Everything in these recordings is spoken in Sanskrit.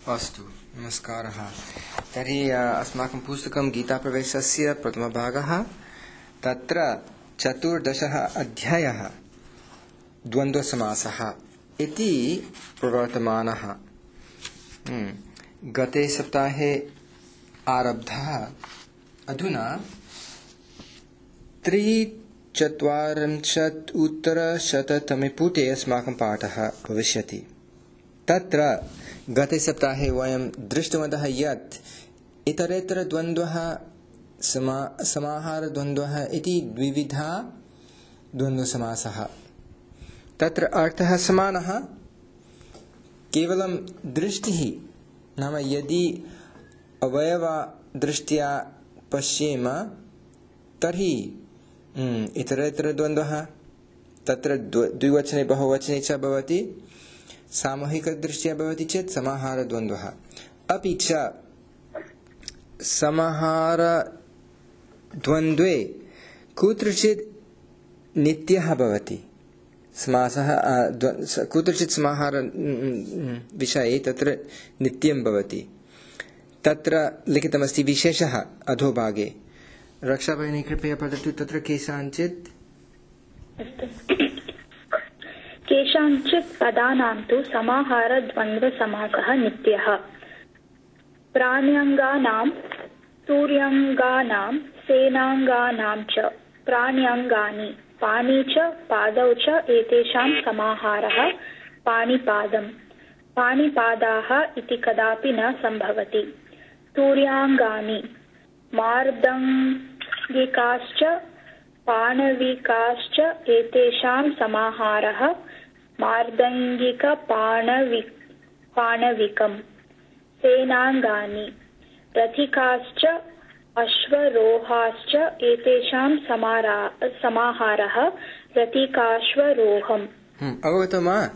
अस्तु, नमस्कारः। तर्हि अस्माकं पुस्तकं गीताप्रवेशस्य प्रथमभागः। तत्र 14 अध्यायः द्वन्द्वसमासः इति प्रवर्तमानः। गते सप्ताहे आरब्धः। अधुना 343 पुटे अस्माकं पाठः भविष्यति। तत्र गते सप्ताहे वयं दृष्टवन्तः यत् इतरेतरद्वन्द्वः समाहारद्वन्द्वः इति द्विविधा द्वन्द्वसमासः। तत्र अर्थः समानः, केवलं दृष्टिः, नाम यदि अवयवदृष्ट्या पश्येम तर्हि इतरेतरद्वन्द्वः तत्र द्विवचने बहुवचने च भवति, सामूहिकदृष्ट्या भवति चेत् समाहारद्वन्द्वः। अपि च समाहारद्वन्द्वे कुत्रचित् नित्यः भवति समासः, कुत्रचित् समाहार विषये तत्र नित्यं भवति। तत्र लिखितमस्ति विशेषः अधोभागे। रक्षाभगिनी कृपया पठतु। तत्र केषाञ्चित् पदानां तु समाहारद्वन्द्वसमासः नित्यः। प्राण्यङ्गानां, तूर्यङ्गानां, सेनाङ्गानां च प्राण्यङ्गानि, पाणि च पादौ च एतेषां समाहारः पाणिपादम्। पाणिपादाः इति कदापि न सम्भवति। तूर्याङ्गानि, मार्दङ्गिकाश्च पाणविकाश्च एतेषां समाहारः मार्दङ्गिकपाणविकम्। सेनाङ्गानि, रथिकाश्च अश्वरोहाश्च एतेषां समाहारः रथिकाश्वरोहम्। अवगतं वा?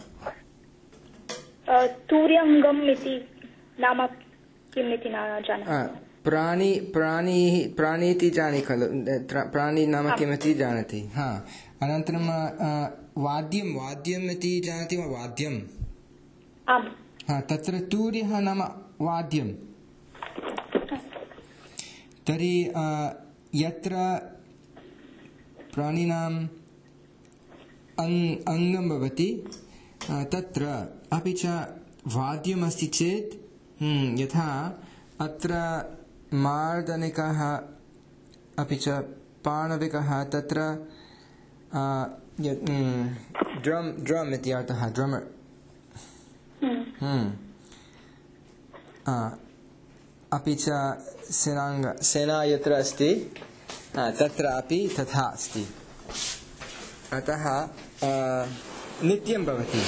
तूर्यङ्गम् इति नाम किम् इति न जानामि। प्राणी इति जाने खलु, प्राणी नाम किमिति जानाति। अनन्तरं वाद्यम् इति जानाति वा? वाद्यम्, तत्र तूर्यः नाम वाद्यम्। तर्हि यत्र प्राणिनाम् अङ्गं भवति तत्र अपि च वाद्यमस्ति चेत्, यथा अत्र मार्दनिकः अपि च पाणविकः, तत्र ड्रम् इति अर्थः, ड्रमर्। अपि च सेना यत्र अस्ति तत्रापि तथा अस्ति। अतः नित्यं भवति।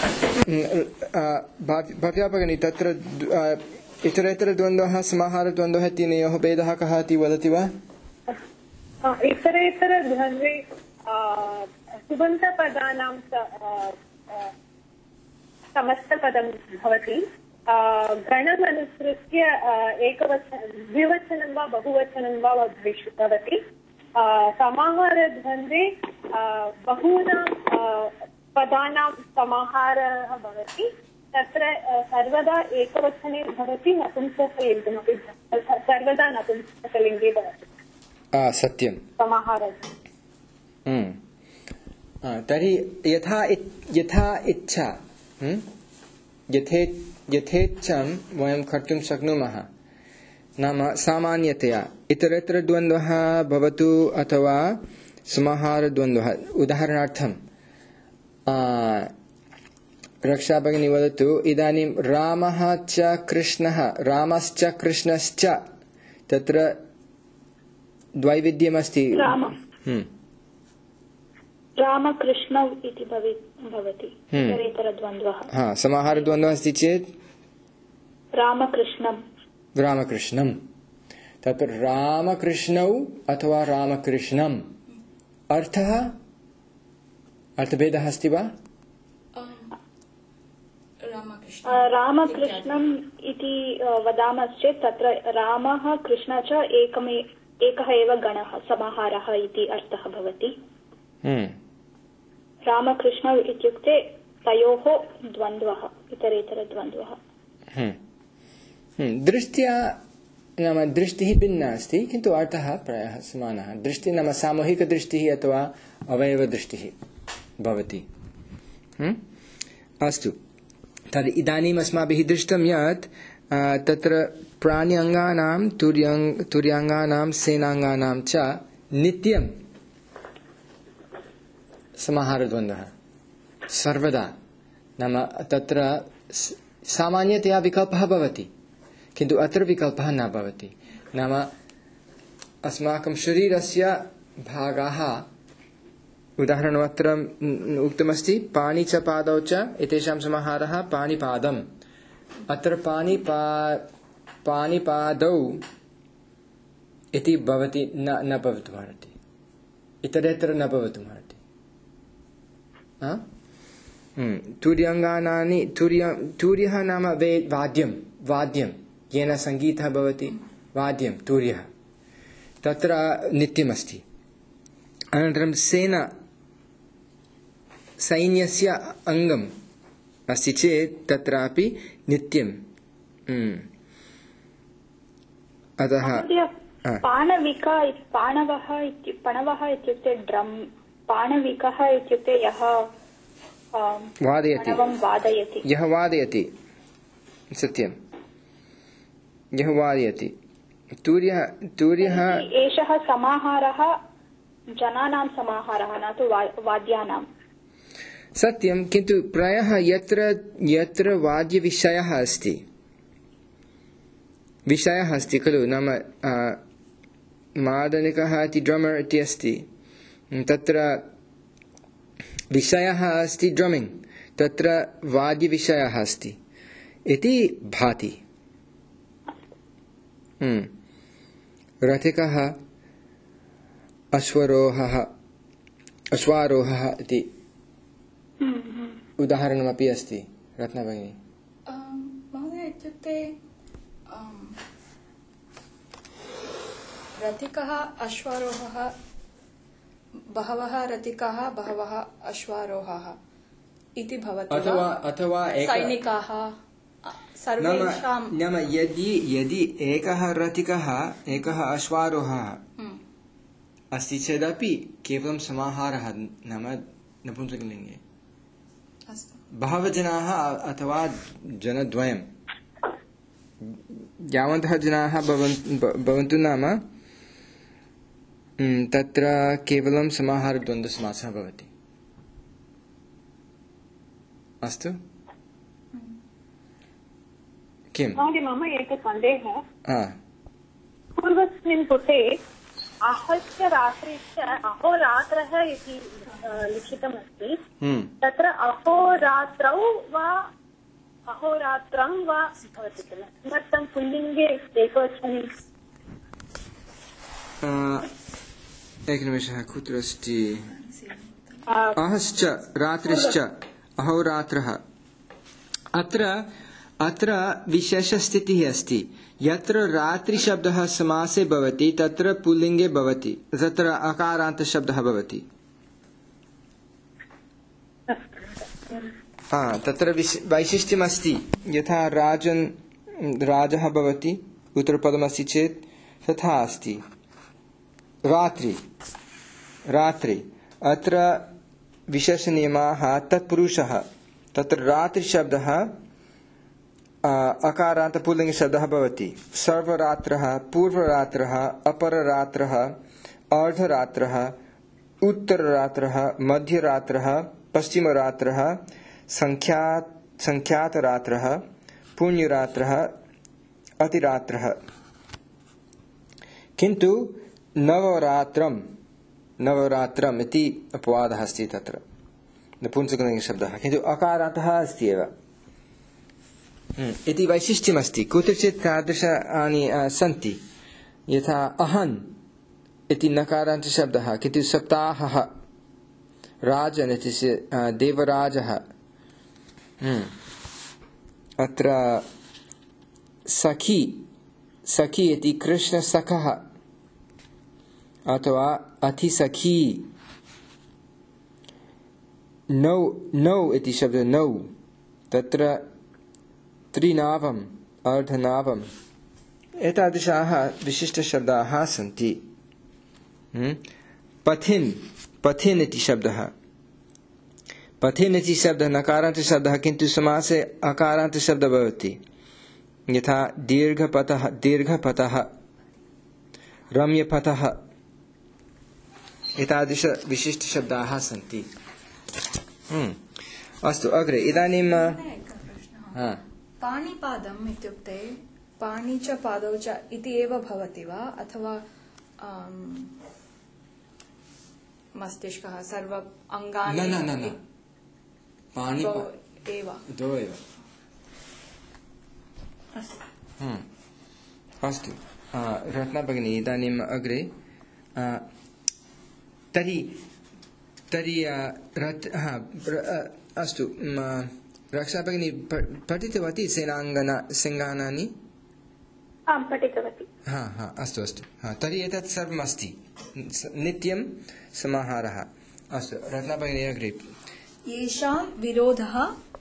भवत्या भगिनी, तत्र इतरेतरद्वन्द्वः समाहारद्वन्द्वः तीनयोः भेदः कः इति वदति वा? इतरेतरद्वन्द्वे सुबन्तपदानां समस्तपदं भवति। गणमनुसृत्य द्विवचनं वा बहुवचनं वा भवति। समाहारद्वन्द्वे बहूनां पदानां समाहारः भवति। तत्र सर्वदा एकवचने भवति, नपुंसकलिङ्गमपि सर्वदा नपुंसकलिङ्गे भवति। सत्यं, समाहारः। तर्हि यथा इच्छा, यथेच्छं वयं कर्तुं शक्नुमः। नाम सामान्यतया इतरेतरद्वन्द्वः भवतु अथवा समाहारद्वन्द्वः। उदाहरणार्थं रक्षा भगिनी वदतु। इदानीं रामः च कृष्णः, रामश्च कृष्णश्च, तत्र द्वैविध्यमस्ति। रामकृष्णौ इति भवति इतरेतरद्वन्द्वः। समाहारद्वन्द्वः अस्ति चेत् रामकृष्णं। तत्र रामकृष्णौ अथवा रामकृष्णम् अर्थभेदः अस्ति वा? रामकृष्णम् इति वदामश्चेत् तत्र रामः कृष्ण च एकः एव गणः, समाहारः इति अर्थः भवति। रामकृष्ण इत्युक्ते तयोः द्वन्द्वः, इतरेतरद्वन्द्वः। दृष्ट्या नाम दृष्टिः भिन्ना अस्ति किन्तु अर्थः प्रायः समानः दृष्टिः नाम सामूहिकदृष्टिः अथवा अवयवदृष्टिः भवति अस्तु तर्हि इदानीम् अस्माभिः दृष्टं यत् तत्र प्राण्याङ्गानां तुर्याङ्गानां सेनाङ्गानां च नित्यं समाहारद्वन्द्वः सर्वदा नाम तत्र सामान्यतया विकल्पः भवति किन्तु अत्र विकल्पः न भवति नाम अस्माकं शरीरस्य भागाः उदाहरणमत्र उक्तमस्ति पाणि च पादौ च एतेषां समाहारः पाणिपादम् अत्र पाणिपादौ इति भवति न भवितुमर्हति इतरेतर न भवितुमर्हति तुर्याङ्गानानि तुर्यः नाम वाद्यं येन सङ्गीतः भवति वाद्यं तुर्यः तत्र नित्यमस्ति अनन्तरं सैन्यस्य अङ्गम् अस्ति चेत् तत्रापि नित्यं अतः पणवः इत्युक्ते ड्रम् पाणविकः इत्युक्ते यः वादयति यः वादयति सत्यं यः वादयति तुर्यः एषः समाहारः जनानां समाहारः न तु वाद्यानां सत्यं किन्तु प्रायः यत्र वाद्यविषयः अस्ति खलु नाम मादनिकः इति ड्रमर् इति अस्ति तत्र विषयः अस्ति ड्रमिङ्ग् तत्र वाद्यविषयः अस्ति इति भाति रथिकः अश्वारोहः इति उदाहरणमपि अस्ति रत्ना भगिनी महोदय इत्युक्ते रथिकः अश्वारोहः बहवः रथिकाः बहवः अश्वारोहाः इति भवति अथवा सैनिकाः सर्वेषां नाम यदि एकः रथिकः एकः अश्वारोहः अस्ति चेदपि केवलं समाहारः नाम नपुंसकलिङ्गे बहवः जनाः अथवा जनद्वयं यावन्तः जनाः भवन्तु नाम तत्र केवलं समाहारद्वन्द्वसमासः भवति अस्तु किम् मम एकः सन्देहः पूर्वस्मिन् पुटे आहस्य रात्रिश्च अहोरात्रः इति लिखितमस्ति तत्र अहोरात्रौ वा अहोरात्रं वा भवति किल किमर्थं पुल्लिङ्गे एकवचने एकनिमेषः कुत्र अस्ति अहश्च रात्रिश्च अहोरात्रः अत्र विशेषस्थितिः अस्ति यत्र रात्रिशब्दः समासे भवति तत्र पुल्लिङ्गे भवति तत्र अकारान्तशब्दः भवति तत्र वैशिष्ट्यमस्ति यथा राजः भवति उत्तरपदमस्ति चेत् तथा अस्ति रात्रि अत्र विशेषनियमाः तत्पुरुषः तत्र रात्रिशब्दः अकारान्त पुल्लिङ्गशब्दः भवति सर्वरात्रः पूर्वरात्रः अपररात्रः अर्धरात्रः उत्तररात्रः मध्यरात्रः पश्चिमरात्रः संख्यातरात्रः पुण्यरात्रः अतिरात्रः किन्तु नवरात्रम् इति अपवादः अस्ति तत्र नपुंसकलिङ्गशब्दः किन्तु अकारान्तः अस्ति एव इति वैशिष्ट्यमस्ति कुत्रचित् तादृशानि सन्ति यथा अहन् इति नकारान्तशब्दः किन्तु सप्ताहः राजन् इति देवराजः अत्र सखी इति कृष्णसखः अथवा अतिसखी नौ इति शब्दः नौ तत्र त्रिनावम् अर्धनाभम् एतादृशाः विशिष्टशब्दाः सन्ति। पथिन् पथिन् इति शब्दः, पथिन् इति शब्दः नकारान्तशब्दः किन्तु समासे अकारान्तशब्दः भवति। यथा दीर्घपथः दीर्घपथः, रम्यपथः एतादृश विशिष्टशब्दाः सन्ति। अस्तु अग्रे इदानीं पाणिपादम् इत्युक्ते पाणि च पादौ च इति एव भवति वा अथवा मस्तिष्कः सर्व अङ्गानि न पाणि एव द्वौ एव। अस्तु रत्ना भगिनी इदानीम् अग्रे तर्हि अस्तु रक्षा भगिनी पठितवती सिङ्गानानि? आं पठितवती। अस्तु अस्तु तर्हि एतत् सर्वमस्ति नित्यं समाहारः। अस्तु रत्ना भगिनी अग्रे। येषां विरोधः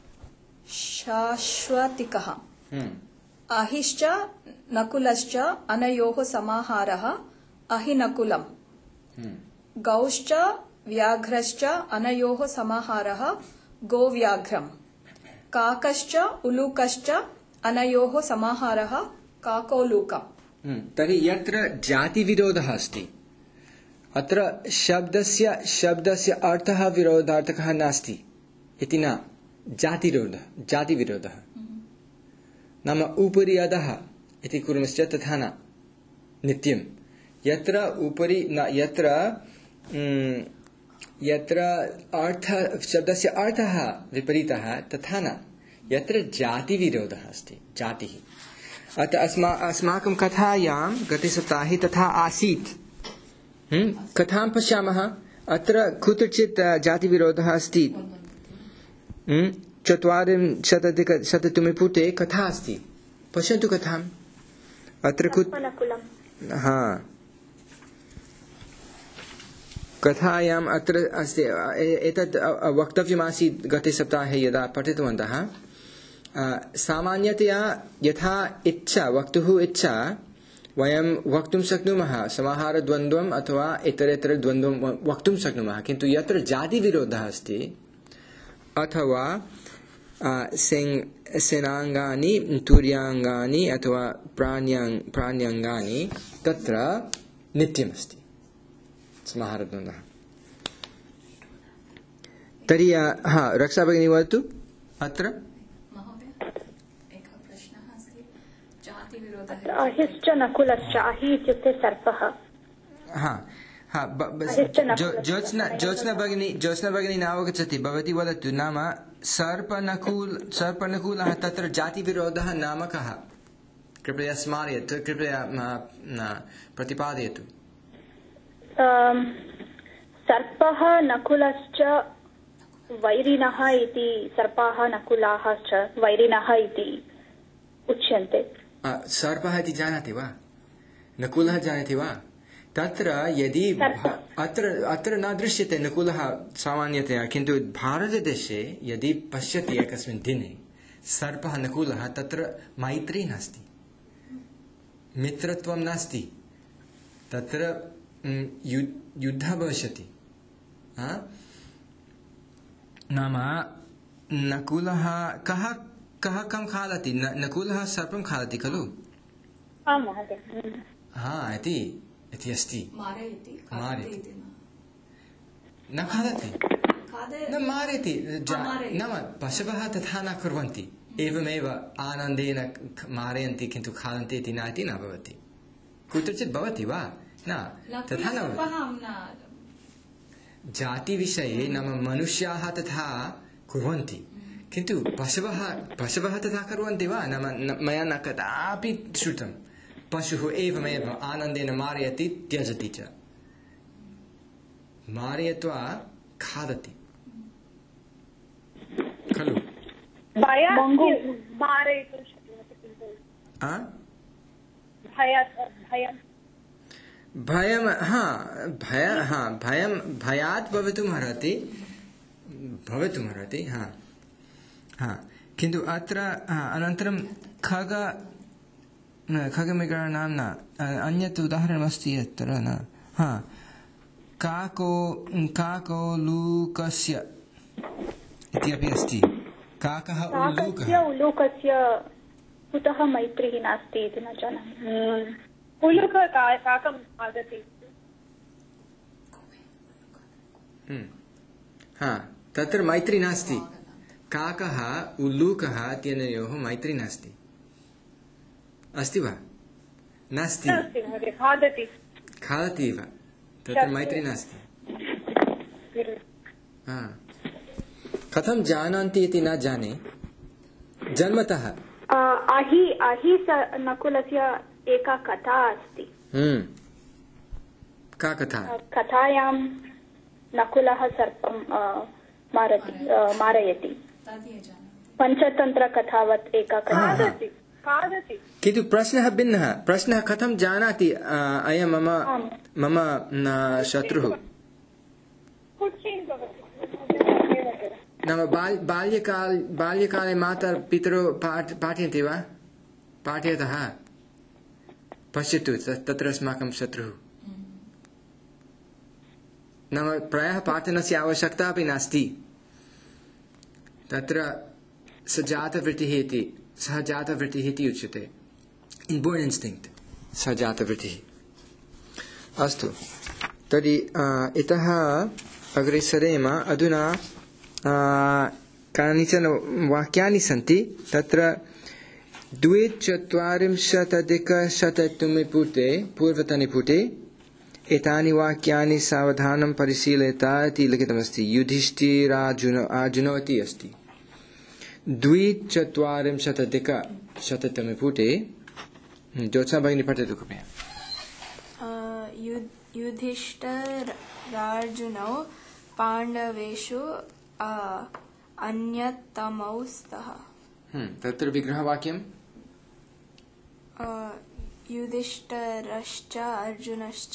शाश्वतिकः अहिश्च नकुलश्च अनयोः समाहारः अहिनकुलम् गौश्च व्याघ्रश्च अनयोः समाहारः गोव्याघ्रम् काकश्च उलूकश्च अनयोः समाहारः काकोलूकम्। तर्हि यत्र जातिविरोधः अस्ति अत्र शब्दस्य अर्थः विरोधार्थकः नास्ति इति न, जातिविरोधः नाम उपरि अधः इति कुर्मश्चेत् तथा न, नित्यं यत्र उपरि न यत्र शब्दस्य अर्थः विपरीतः तथा न, यत्र जातिविरोधः अस्ति जातिः। अतः अस्माकं कथायां गतसप्ताहे तथा आसीत्। कथां पश्यामः, अत्र कुत्रचित् जातिविरोधः अस्ति। 450 पुटे कथा अस्ति, पश्यन्तु कथाम्। अत्र कथायाम् अत्र अस्ति, एतत् वक्तव्यमासीत् गते सप्ताहे यदा पठितवन्तः। सामान्यतया यथा इच्छा वक्तुः इच्छा वयं वक्तुं शक्नुमः, समाहारद्वन्द्वम् अथवा इतरेतरद्वन्द्वं वक्तुं शक्नुमः, किन्तु यत्र जातिविरोधः अस्ति अथवा सेनाङ्गानि तुर्याङ्गानि अथवा प्राण्याङ्गानि तत्र नित्यमस्ति समाहारद्वन्द्वः। तर्हि रक्षा भगिनी वदतु। अत्र अहिश्च नकुलश्च, अहि इत्युक्ते सर्पः। ज्योत्स्ना भगिनी नावगच्छति, भवती वदतु। नाम सर्पनकुलः तत्र जातिविरोधः नाम कः? कृपया स्मारयतु, कृपया प्रतिपादयतु। सर्पः नकुलश्च वैरिणः इति, सर्पाः नकुलाः च वैरिणः इति उच्यन्ते। सर्पः इति जानाति वा? नकुलः जानाति वा? तत्र यदि अत्र न दृश्यते नकुलः सामान्यतया, किन्तु भारतदेशे यदि पश्यति एकस्मिन् दिने सर्पः नकुलः, तत्र मैत्री नास्ति, मित्रत्वं नास्ति, तत्र युद्धः भविष्यति। नाम नकुलः कं खादति? नकुलः सर्पं खादति खलु? इति अस्ति। न खादति, न मारयति। नाम पशवः तथा न कुर्वन्ति, एवमेव आनन्देन मारयन्ति, किन्तु खादन्ति इति न भवति। कुत्रचित् भवति वा? न, तथा न भवति। जातिविषये नाम मनुष्याः तथा कुर्वन्ति, किन्तु पशवः तथा कुर्वन्ति वा? नाम मया न कदापि श्रुतं पशुः एवमेव आनन्देन मारयति त्यजति च, मारयित्वा खादति खलु? भयात् भवितुम् अर्हति, किन्तु अत्र अनन्तरं खगमृगाणां न अन्यत् उदाहरणमस्ति यत्र न काकोलूकस्य इति अपि अस्ति काकः उलूकस्य कुतः मैत्रिः नास्ति इति न जानामि काकम् आगति तत्र मैत्री नास्ति काकः उल्लूकः इत्यनयोः मैत्री नास्ति अस्ति वा नास्ति खादति एव तत्र मैत्री नास्ति कथं जानन्ति इति न जाने जन्मतः अहि नकुलस्य एका कथा अस्ति का कथा कथायां नकुलः सर्पं मारयति पञ्चतन्त्रकथावत् एका कथा किन्तु प्रश्नः भिन्नः प्रश्नः कथं जानाति अयं मम शत्रुः नाम बाल्यकाले माता पितरौ पाठयन्ति वा पाठयतः पश्यतु तत्र अस्माकं शत्रुः नाम प्रायः पाठनस्य आवश्यकता अपि नास्ति तत्र सजातवृत्तिः इति उच्यते इन्बोर्न् इन्स्टिङ्क्ट् सजातवृत्तिः अस्तु तर्हि इतः अग्रे सरेम अधुना कानिचन वाक्यानि सन्ति तत्र 240 पूर्वतने पुटे एतानि वाक्यानि सावधानं परिशीलयता इति लिखितमस्ति युधिष्ठिरार्जुनौ इति अस्ति 240 पुटे ज्योत्स्ना भगिनी पठतु कृपया युधिष्ठिरार्जुनौ पाण्डवेषु अन्यतमौ स्तः तत्र विग्रहवाक्यं युधिष्ठिरश्च अर्जुनश्च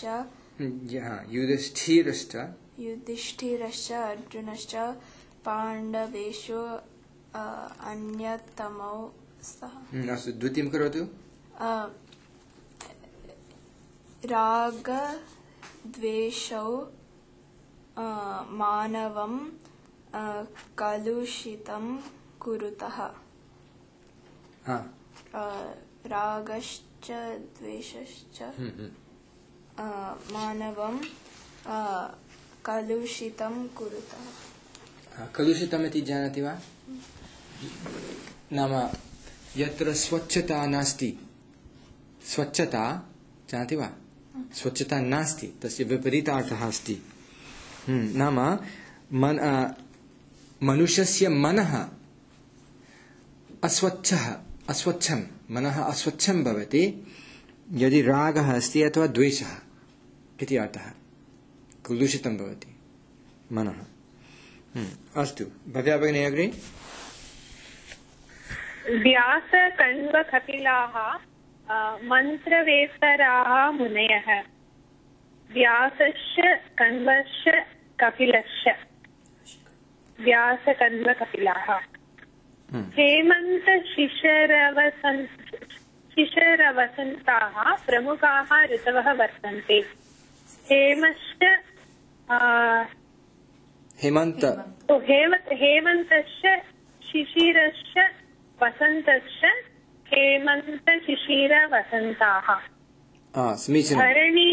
युधिष्ठिरश्च अर्जुनश्च पाण्डवेषु अन्यतमौ स्तः अस्तु द्वितीयं करोतु रागद्वेषौ मानवं कलुषितं कुरुतः रागश्च द्वेषश्च मानवं कलुषितं कुरुतः कलुषितम् इति जानाति वा नाम यत्र स्वच्छता नास्ति स्वच्छता जानाति वा स्वच्छता नास्ति तस्य विपरीतार्थः अस्ति नाम मनुष्यस्य मनः अस्वच्छं मनः अस्वच्छं भवति यदि रागः अस्ति अथवा द्वेषः इति अर्थः कलुषितं भवति मनः अस्तु भव्या भगिनी अग्रे व्यासकण्वकपिलाः मन्त्रवेत्तराः मुनयः व्यासश्च कण्वश्च कपिलश्च व्यासकण्वकपिलाः शिशरवसन्ताः प्रमुखाः ऋतवः वर्तन्ते हेमन्तश्च शिशिरश्च वसन्तश्च हेमन्तशिशिरवसन्ताः समीचीनं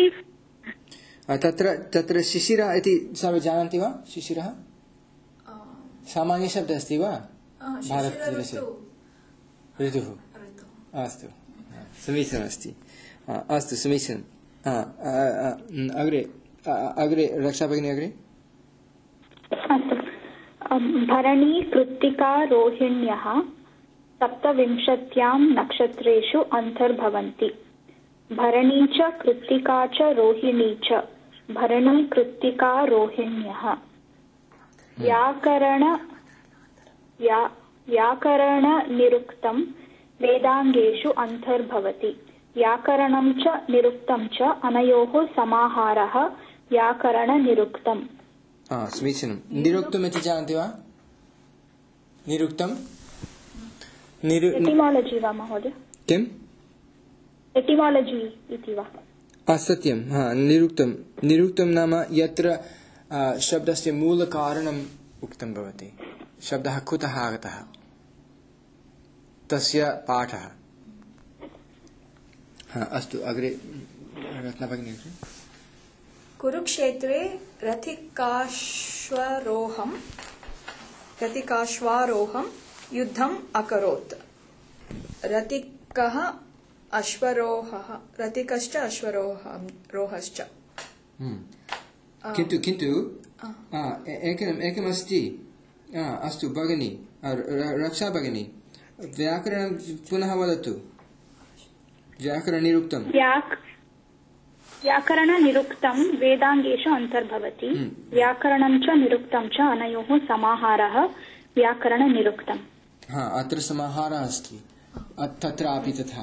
तत्र शिशिर इति सर्वे जानन्ति वा शिशिरः सामान्यशब्दः अस्ति वा भारतदेशे ऋतुः अस्तु समीचीनमस्ति अस्तु समीचीनम् अग्रे रक्षा भगिनी अग्रे भरणी कृत्तिका रोहिण्यः 27 नक्षत्रेषु अन्तर्भवन्ति भरणी च कृत्तिका च रोहिणी च भरणी कृत्तिका रोहिण्यः व्याकरण निरुक्तं वेदाङ्गेषु अन्तर्भवति व्याकरणं च निरुक्तं च अनयोः समाहारः व्याकरण निरुक्तम् समीचीनं निरुक्तम् इति जानन्ति वा निरुक्तं एटिमालजि वा महोदय? किम्? एटिमालजि इति वा? असत्यं, निरुक्तं। निरुक्तं नाम यत्र शब्दस्य मूलकारणम् उक्तं भवति, शब्दः कुतः आगतः, तस्य पाठः। अस्तु, अग्रे रत्नभगिनी। कुरुक्षेत्रे रथिकाश्वारोहं युद्धम् अकरोत्। रथिकश्च अश्वरोहश्च। किन्तु एकमस्ति। अस्तु भगिनी, रक्षा भगिनी, व्याकरणं पुनः वदतु। व्याकरणनिरुक्तं। व्याकरणनिरुक्तं वेदाङ्गेषु अन्तर्भवति। व्याकरणं च निरुक्तं च अनयोः समाहारः व्याकरणनिरुक्तम्। अत्र समाहारः अस्ति, तत्रापि तथा।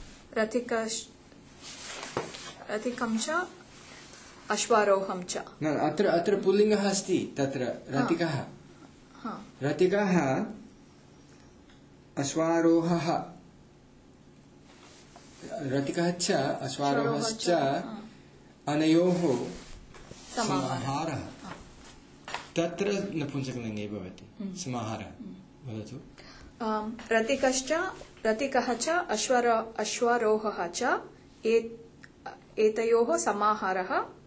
रथिकं च अश्वारोहं च। अत्र पुल्लिङ्गः अस्ति, तत्र रथिकः। रथिकः अश्वारोहः, रथिकः च अश्वारोहश्च अनयोः समाहारः। तत्र नपुंसकलिङ्गे भवति समाहारः। वदतु। रथिकः च अश्वारोहः च एतयोः समाहारः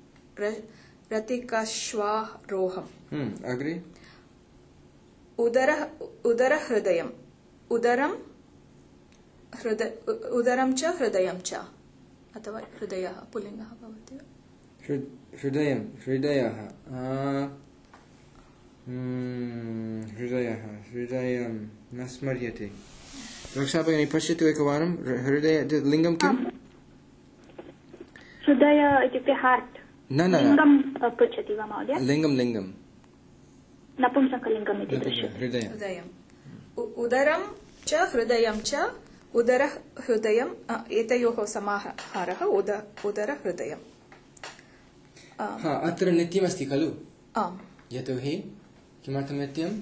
रथिकाश्वारोहम्। अग्रे। उदरहृदयम्। उदरं च हृदयं च, अथवा हृदयः पुल्लिङ्गः भवति। हृदयः हृदयं न स्मर्यते। रक्षा भगिनी पश्यतु एकवारं। हृदय लिङ्गं किम्? हृदय इत्युक्ते हार्ट्। न लिङ्गं पृच्छति वा महोदय? लिङ्गं नपुंसकलिङ्गम् इति दृश्यते। हृदयम्। उदरं च हृदयं च उदरहृदयम् एतयोः समाहारः उदरहृदयम्। अत्र नित्यमस्ति खलु? आम्। यतोहि किमर्थं नित्यम्?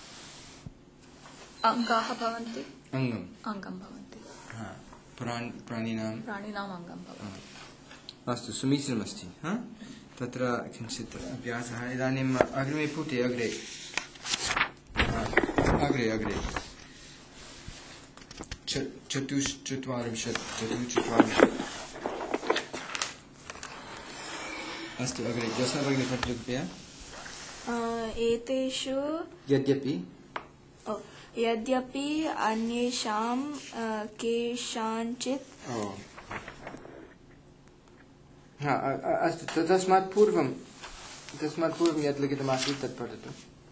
अङ्गाः भवन्ति। अङ्गं भवन्ति। प्राणिनाम् अङ्गं भवति। अस्तु, समीचीनमस्ति। तत्र किञ्चित् अभ्यासः। इदानीम् अग्रिमे पुटे अग्रे चतुश्चत्वारिंशत्। अस्तु, अग्रे ज्योत्स्ना भगिनी पठतु कृपया। एतेषु यद्यपि अन्येषां केषाञ्चित्। अस्तु, तस्मात् पूर्वं यत् लिखितमासीत् तत् पठतु।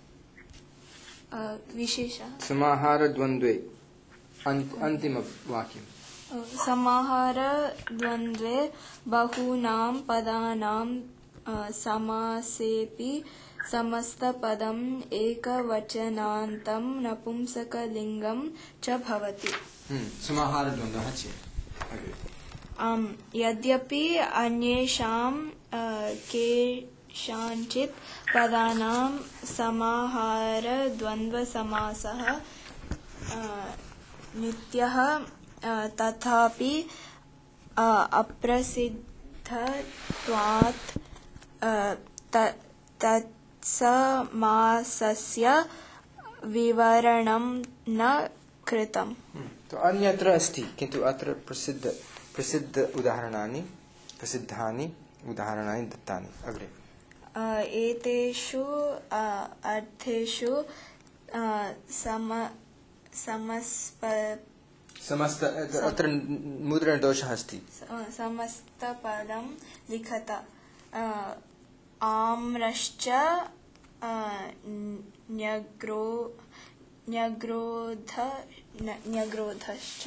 विशेषः समाहारद्वन्द्वे अन्तिमवाक्यम्। समाहारद्वन्द्वे बहूनां पदानां समासेऽपि समस्तपदम् एकवचनान्तं नपुंसकलिङ्गं च भवति। समाहारद्वन्द्वः चेत् यद्यपि अन्येषां केषाञ्चित् पदानां समाहारद्वन्द्वसमासः नित्यः, तथापि अप्रसिद्धत्वात् तत्समासस्य विवरणं न कृतम्। अन्यत्र अस्ति, किन्तु अत्र प्रसिद्धानि उदाहरणानि दत्तानि। अग्रे। एतेषु अर्थेषु अत्र मुद्रणदोषः अस्ति। समस्तपदं लिखत। आम्रश्च न्यग्रोधश्च।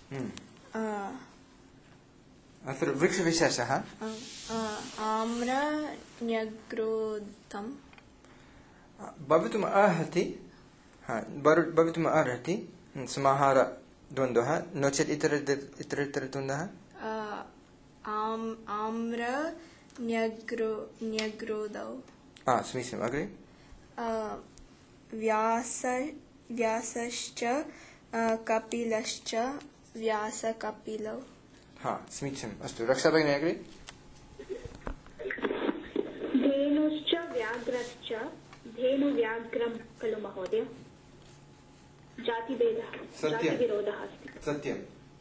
अत्र वृक्षविशेषः आम्र न्यग्रोधं भवितुम् अर्हति। समाहारद्वन्द्वः, नो चेत् इतरद्वन्द्वः। आम्र न्यग्रोधौ। समीचीनम्। अग्रे। व्यासश्च कपिलश्च व्यासकपिलौ हा समीचीनम् अस्तु रक्षा भगिनी अग्रे धेनुश्च व्याघ्रश्च धेनुव्याघ्रं खलु महोदय जातिभेदः जातिविरोधः अस्ति सत्यम्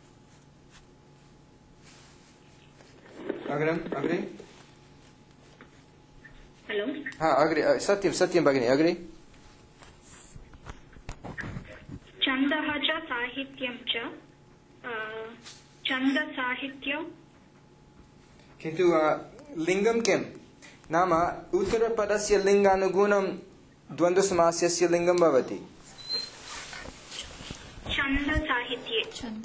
अग्रे हलो हा अग्रे सत्यं भगिनी अग्रे छन्दः च साहित्यं च छन्दसाहित्यं किन्तु लिङ्गं किं नाम उत्तरपदस्य लिङ्गानुगुणं द्वन्द्वसमासस्य लिङ्गं भवति छन्दसाहित्ये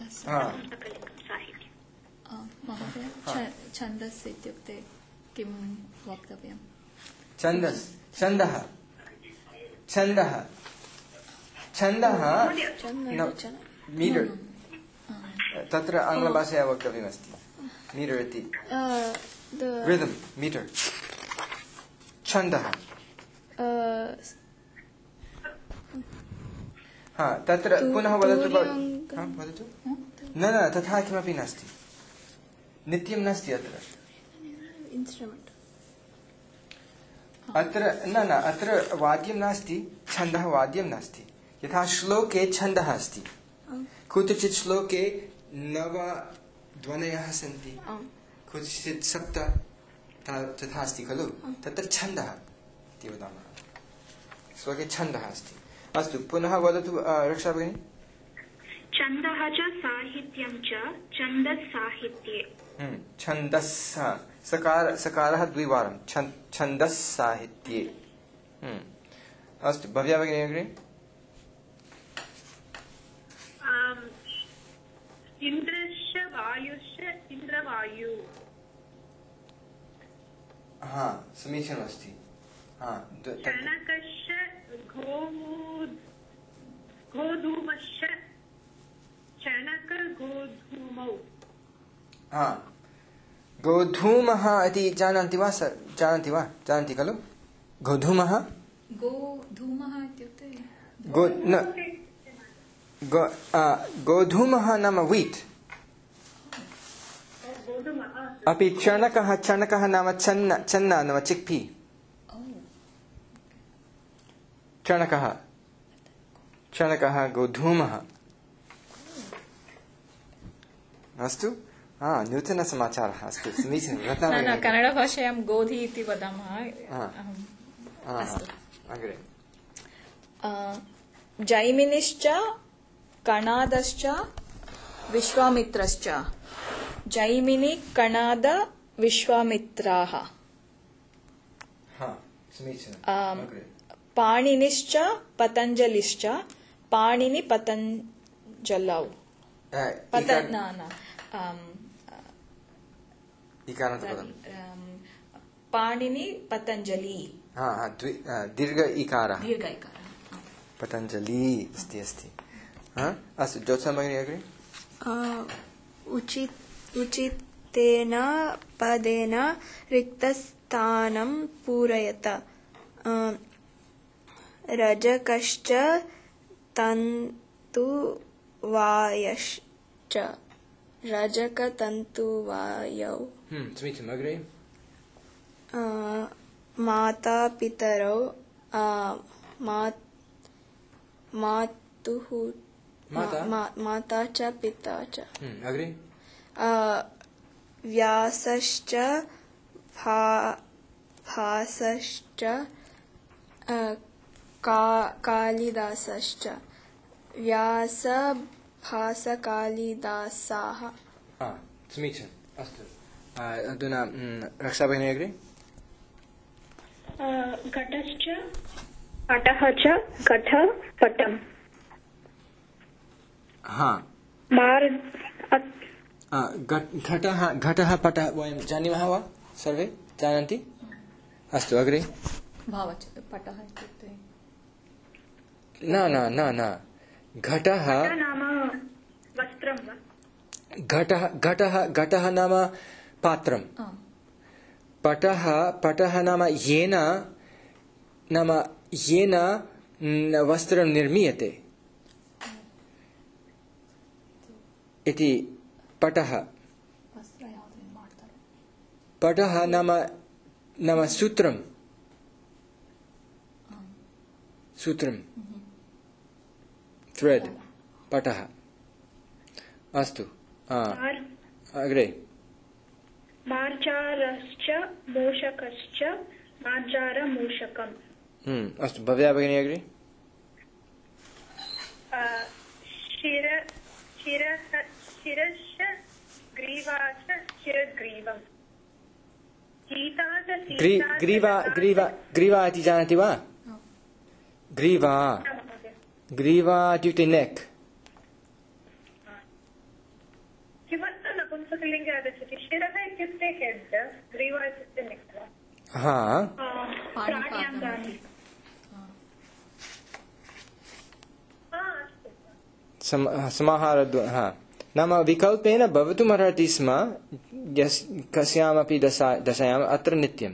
महोदय छन्दस् इत्युक्ते किं वक्तव्यं छन्दः मीटर् तत्र आङ्ग्लभाषया वक्तव्यमस्ति मीटर् इति रिदम् मीटर् छन्दः हा तत्र पुनः वदतु वदतु न तथा किमपि नास्ति नित्यं नास्ति अत्र अत्र वाद्यं नास्ति छन्दः वाद्यं नास्ति यथा श्लोके छन्दः अस्ति कुत्रचित् श्लोके 9 ध्वनयः सन्ति कुत्रचित् 7 तथा अस्ति खलु तत्र छन्दः इति वदामः श्लोके छन्दः अस्ति अस्तु पुनः वदतु रक्षा भगिनी छन्दः च साहित्यं च छन्दस्साहित्ये छन्दस् सकारः द्विवारं छन्दस्साहित्ये अस्तु भव्या भगिनी अग्रे इन्द्रश्च वायुश्च इन्द्रवायु हा समीचीनमस्ति चणकश्च गोधूमश्च चणकगोधूमौ हा गोधूमः इति जानन्ति खलु गोधूमः इत्युक्ते गोधूमः नाम वीट् अपि चणकः नाम चन्न नाम चिक्पी चणकः गोधूमः अस्तु नूतनसमाचारः अस्तु समीचीनं कन्नडभाषायां गोधि इति वदामः अग्रे जैमिनिश्च कणादश्च विश्वामित्रश्च जैमिनि कणाद विश्वामित्राः पाणिनिश्च पतञ्जलिश्च पाणिनि पतञ्जलौ पाणिनि पतञ्जलि दीर्घ इकारः पतञ्जलि अस्ति अस्तु ज्योत्स्ना भगिनी अग्रे उचितेन पदेन रिक्तस्थानं पूरयत रजकश्च तन्तुवायश्च रजकतन्तुवायौ समीचीनम् अग्रे माता पितरौ मातुः माता च पिता च अग्रे व्यासश्च भासश्च कालिदासश्च व्यास भास कालिदासाः समीचीनम् अस्तु अधुना रक्षा भगिनी अग्रे घटश्च पटः च घट पटम् घटः पटः वयं जानीमः वा सर्वे जानन्ति अस्तु अग्रे पटः इत्युक्ते न घटः नाम वस्त्रं वा घटः नाम पात्रं पटः नाम येन वस्त्रं निर्मीयते इति पटः पटः नाम सूत्रं थ्रेड पटः अस्तु अग्रे मार्जारश्च मूषकश्च मार्जारमूषकम् अस्तु भव्या भगिनी अग्रे शिरश्च ग्रीवा च शिरग्रीवम् ग्रीवा इति जानाति वा ग्रीवा इत्युक्ते नेक् किमर्थं नपुंसकलिङ्गे आगच्छति शिरः इत्युक्ते हेड् ग्रीवा इत्युक्ते नेक् समाहारद्व नाम विकल्पेन भवितुमर्हति स्म कस्यामपि दशायाम् अत्र नित्यम्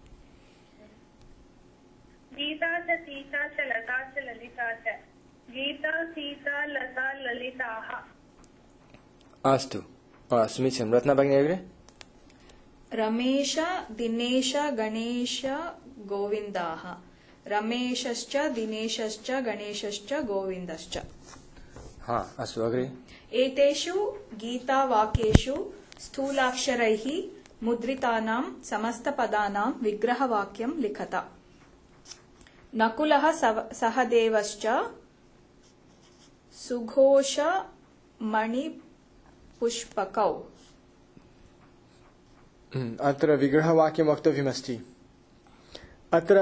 गीता च सीता च लता च ललिता च गीता सीता लता ललिताः अस्तु समीचीनं रत्ना भगिनी अग्रे रमेश दिनेश गणेश गोविन्दाः रमेशश्च दिनेशश्च गणेशश्च गोविन्दश्च अस्तु अग्रे एतेषु गीतावाक्येषु स्थूलाक्षरैः मुद्रितानां समस्तपदानां विग्रहवाक्यं लिखत नकुलः सहदेवश्च सुघोषमणिपुष्पकौ अत्र विग्रहवाक्यं वक्तव्यमस्ति अत्र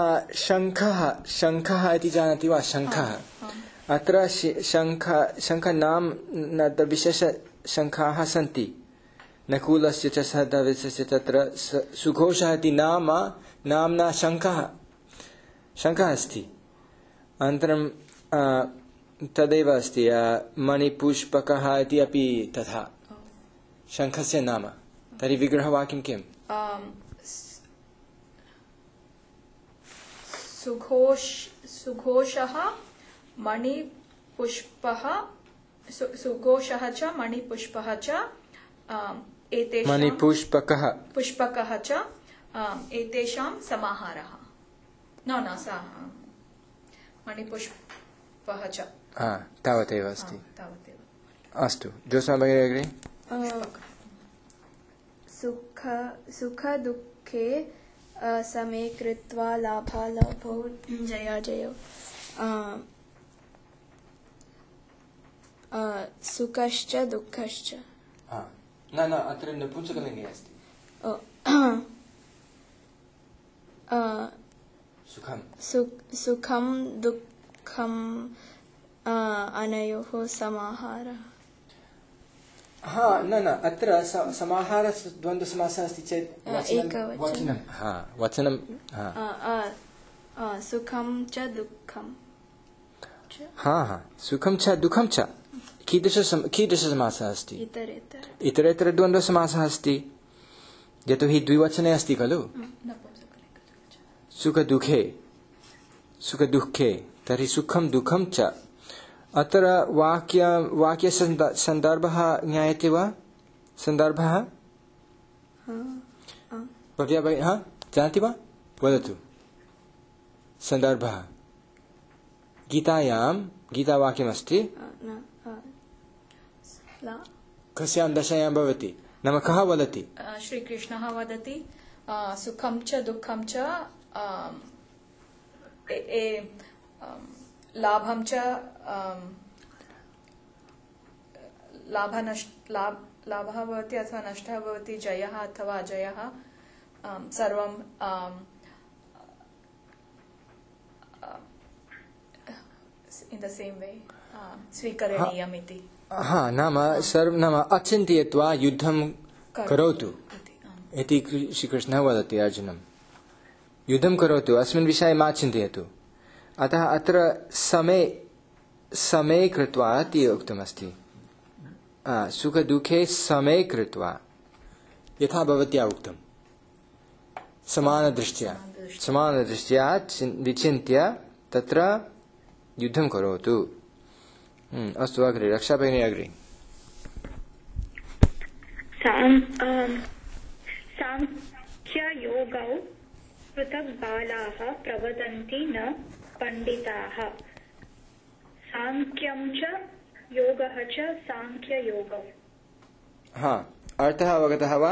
शङ्खः इति जानाति वा शङ्खः अत्र शङ्खनाम विशेषशङ्खाः सन्ति नकुलस्य च सहदेवस्य तत्र सुघोषः इति नाम्ना शङ्खः अस्ति अनन्तरं तदेव अस्ति मणिपुष्पकः इति अपि तथा शङ्खस्य नाम तर्हि विग्रहवाक्यं किम् सुघोषः मणिपुष्पः सुघोषः च मणिपुष्पः च पुष्पकः च एतेषां समाहारः न मणिपुष्पः च तावदेव अस्ति अस्तु जोत्स्ना भगिनी अग्रे सुखदुःखे समे कृत्वा लाभालाभौ जयाजयौ सुखश्च दुःखश्च न अत्र नपुंसकलिङ्गे अस्ति सुखं दुःखं अनयोः समाहारः न अत्र समाहार द्वन्द्वसमासः अस्ति चेत् वचनं सुखं च दुःखं सुखं च दुःखं च कीदृशसमासः अस्ति इतरेतर द्वन्द्वसमासः अस्ति यतोहि द्विवचने अस्ति खलु सुखदुःखे तर्हि सुखं दुःखं च अत्र वाक्यसन्दर्भः ज्ञायते वा सन्दर्भः भव्या भगिनी जानाति वा वदतु सन्दर्भः गीतावाक्यमस्ति कस्यां दशायां भवति नाम कः वदति श्रीकृष्णः वदति सुखं च दुःखं च लाभं च लाभः भवति अथवा नष्टः भवति जयः अथवा अजयः सर्वं in the same way स्वीकरणीयम् इति नाम अचिन्तयित्वा युद्धं करोतु इति श्रीकृष्णः वदति अर्जुनं युद्धं करोतु अस्मिन् विषये मा चिन्तयतु अतः अत्र समे कृत्वा इति उक्तमस्ति सुखदुःखे समे कृत्वा यथा भवत्या उक्तं समानदृष्ट्या विचिन्त्य तत्र युद्धं करोतु अस्तु अग्रे रक्षा भगिनी अग्रे सांख्ययोगौ पृथक् बालाः प्रवदन्ति न पण्डिताः सांख्यं च योगः च सांख्ययोगौ। हाँ, अर्थः अवगतः वा?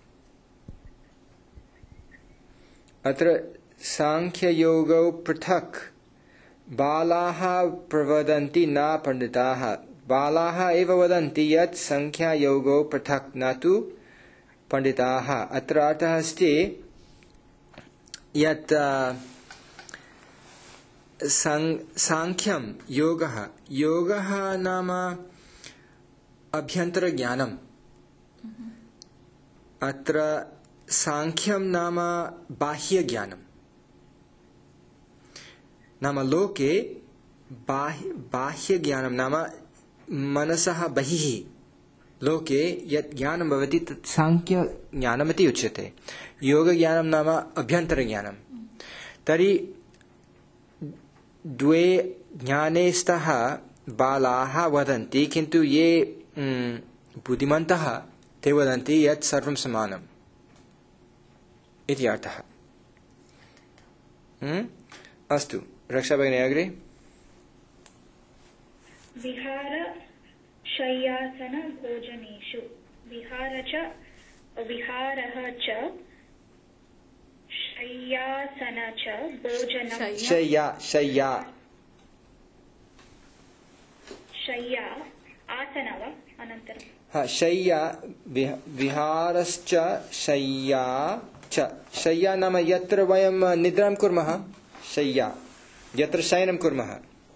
अत्र सांख्ययोगौ पृथक् बालाः प्रवदन्ति न पण्डिताः। बालाः एव वदन्ति यत् संख्यायोगौ पृथक् न तु पण्डिताः। अत्र अर्थः अस्ति यत् सांख्यं योगः नाम अभ्यन्तरज्ञानम्। अत्र सांख्यं नाम बाह्यज्ञानम्। नाम लोके बाह्यज्ञानं नाम मनसः बहिः लोके यत् ज्ञानं भवति तत् सांख्यज्ञानमिति उच्यते। योगज्ञानं नाम अभ्यन्तरज्ञानं। तर्हि द्वे ज्ञाने स्तः बालाः वदन्ति, किन्तु ये बुद्धिमन्तः ते वदन्ति यत् सर्वं समानम् इति अर्थः। अस्तु, रक्षा भगिनी अग्रे। विहार शय्यासन भोजनेषु विहारः च शय्यासन च भोजनं शय्या आसन वा अनन्तरं शय्या विहारश्च शय्या च। शय्या नाम यत्र वयं निद्रां कुर्मः, शय्या यत्र शयनं कुर्मः।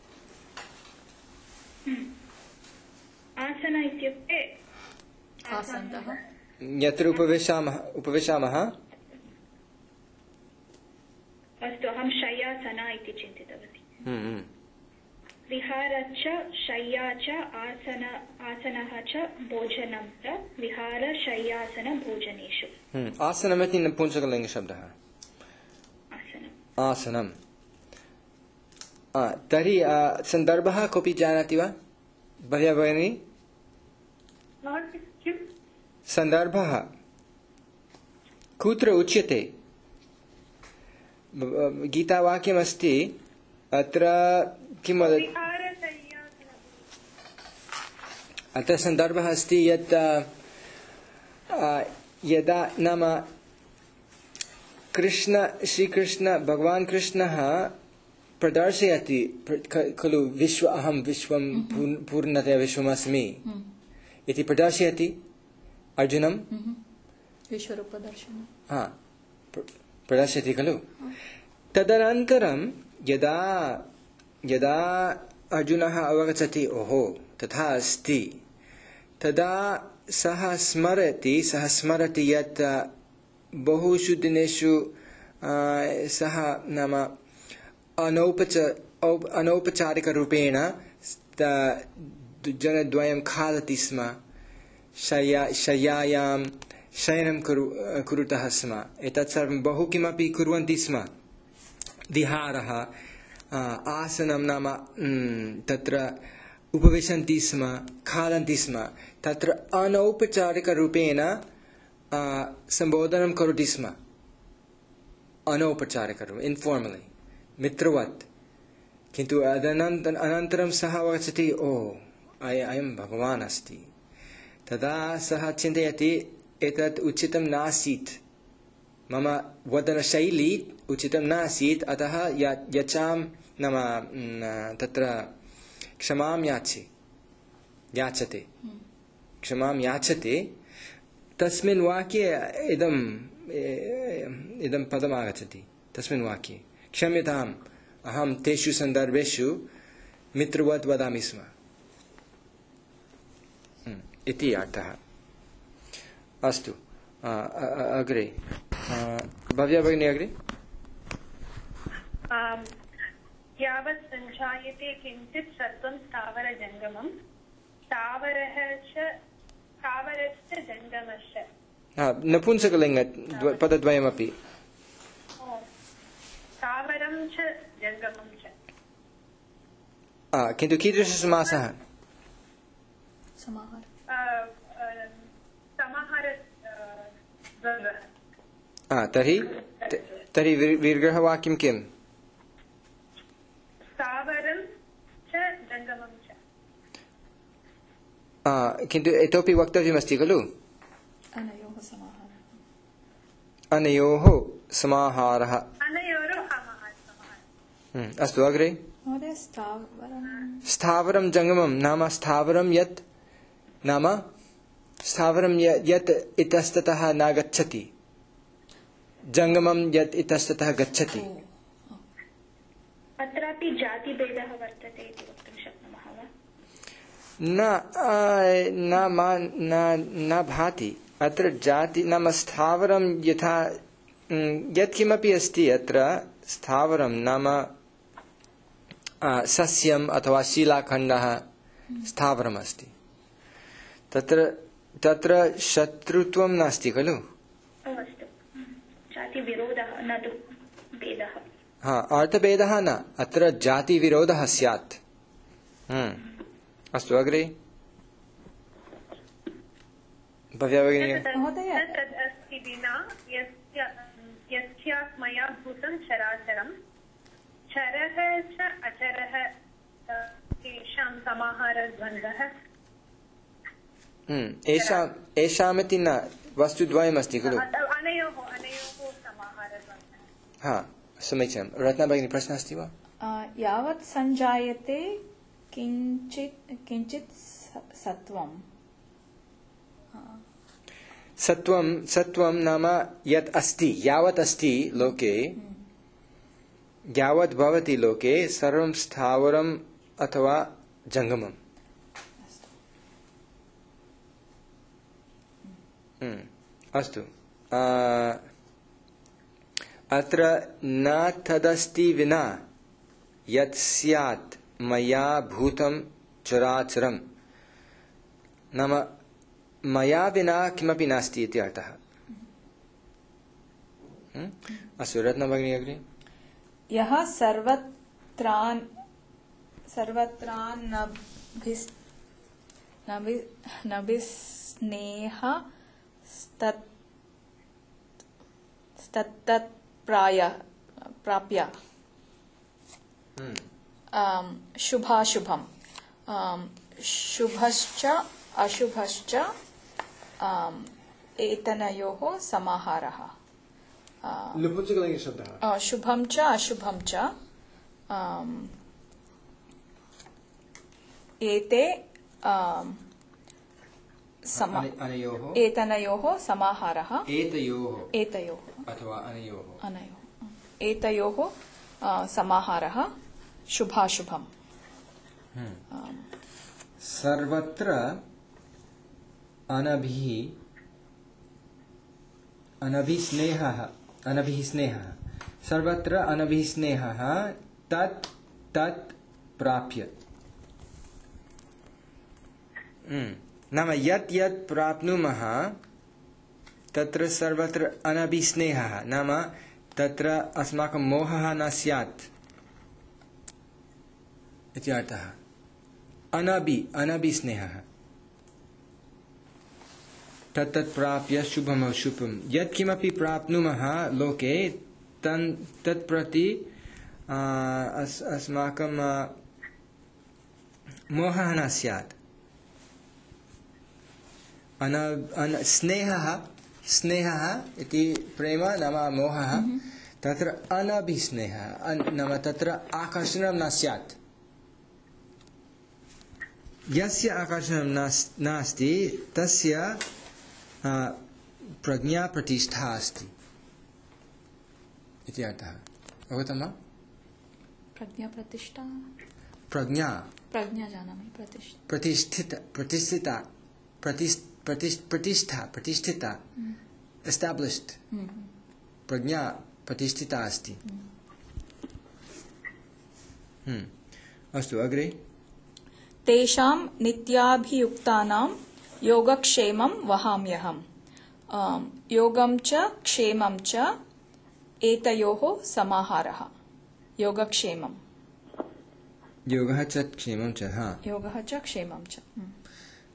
आसन इत्युक्ते आसन्दः यत्र उपविशामः। अस्तु, अहं शय्यासना इति चिन्तितवती। विहारश्च शय्या च आसनः च भोजनं च विहार शय्यासन भोजनेषु। आसनमिति नपुंसकलिङ्गशब्दः। आसनं। तर्हि सन्दर्भः कोऽपि जानाति वा भव्या भगिनी? सन्दर्भः कुत्र उच्यते? गीतावाक्यमस्ति, अत्र किं वदति? अत्र सन्दर्भः अस्ति यत् यदा नाम श्रीकृष्ण भगवान् कृष्णः प्रदर्शयति खलु अहं विश्वं पूर्णतया विश्वमस्मि इति प्रदर्शयति अर्जुनं। विश्वरूपदर्शनं प्रदर्शयति खलु। तदनन्तरं यदा अर्जुनः अवगच्छति ओहो तथा अस्ति, तदा सः स्मरति यत् बहुषु दिनेषु सः नाम अनौपचारिकरूपेण जनद्वयं खादति स्म, शय्यायां शयनं कुरुतः स्म, एतत् सर्वं बहु किमपि कुर्वन्ति स्म। विहारः आसनं नाम तत्र उपविशन्ति स्म, खादन्ति स्म, तत्र अनौपचारिकरूपेण सम्बोधनं करोति स्म। अनौपचारिकरूपेण इन्फार्मलि मित्रवत्। किन्तु अनन्तरं सः अवगच्छति ओ अयं भगवान् अस्ति। तदा सः चिन्तयति एतत् उचितं नासीत्, मम वदनशैली उचितं नासीत्, अतः यचां नाम तत्र क्षमां याचते। तस्मिन् वाक्ये इदं पदम् आगच्छति। तस्मिन् वाक्ये क्षम्यताम्, अहं तेषु सन्दर्भेषु मित्रवत् वदामि स्म इति अर्थः। अस्तु, अग्रे भव्या भगिनी अग्रे। यावत् सञ्जायते किञ्चित् सर्वं स्थावरजङ्गमं स्थावरश्च जङ्गमश्च। नपुंसकलिङ्ग पदद्वयमपि। स्थावरं च जङ्गमं च। किन्तु कीदृशसमासः? समाहारः तर्हि विग्रहवाक्यं किम्? स्थावरं च जङ्गमं च। किन्तु इतोपि वक्तव्यमस्ति खलु? अनयोः समाहारः। अस्तु अग्रे। स्थावरं जङ्गमं नाम स्थावरं यत् नाम स्थावरं यत् इतस्ततः न गच्छति, जङ्गमं यत् इतस्ततः गच्छति। अत्रापि जातिभेदः वर्तते इति वक्तुं शक्नुमः वा? न भाति। अत्र जाति नाम स्थावरं यथा यत्किमपि अस्ति अत्र स्थावरं नाम सस्यम् अथवा शिलाखण्डः स्थावरमस्ति। तत्र शत्रुत्वं नास्ति खलु? अस्तु, जातिविरोधः न तु भेदः। अर्थभेदः न, अत्र जातिविरोधः स्यात्। अस्तु अग्रे। भव्या भगिनी। तदस्ति विना यस्यात्मया भूतं चराचरं चरः च अचरः तेषां समाहारद्वन्द्वः। एषामिति न, वस्तुद्वयमस्ति खलु? अनयोः समाहारद्वन्द्वः। समीचीनं। रत्ना भगिनी, प्रश्नः अस्ति वा? यावत् सञ्जायते किञ्चित् सत्वं नाम यत् अस्ति, यावत् अस्ति लोके, यावत् भवति लोके सर्वं स्थावरम् अथवा जङ्गमम्। अस्तु। अत्र न तदस्ति विना यत् स्यात् मया भूतं चराचरं नाम मया विना किमपि नास्ति इति अर्थः। अस्तु, रत्ना भगिनी अग्रे। यः सर्वत्रानभिस्नेह प्राप्य शुभाशुभं शुभश्च अशुभश्च एतनयोः समाहारः। शुभं च अशुभं च एते एतनयोः समाहारः। एतयोः अथवा अनयोः एतयोः समाहारः शुभाशुभम्। सर्वत्र अनभिस्नेहः सर्वत्र अनभिस्नेहः तत् प्राप्य। नाम यत् यत् प्राप्नुमः तत्र सर्वत्र अनभिस्नेहः नाम तत्र अस्माकं मोहः न स्यात् इति अर्थः। अनभिस्नेहः तत् प्राप्य शुभम् अशुभं यत्किमपि प्राप्नुमः लोके तत्प्रति अस्माकं मोहः न स्यात्। स्नेहः इति प्रेम नाम मोहः, तत्र अनभिस्नेहः नाम तत्र आकर्षणं न स्यात्। यस्य आकर्षणं नास्ति तस्य प्रज्ञा प्रतिष्ठा अस्ति इति अर्थः। अवगतं वा? प्रज्ञा जानामि। प्रतिष्ठिता एस्टाब्लिश्ड प्रज्ञा प्रतिष्ठिता अस्ति। अस्तु अग्रे। तेषां नित्याभियुक्तानां योगक्षेमं वहाम्यहम्। योगं च क्षेमं च एतयोः समाहारः। योगक्षेमं योगः च क्षेमं च योगः च क्षेमं च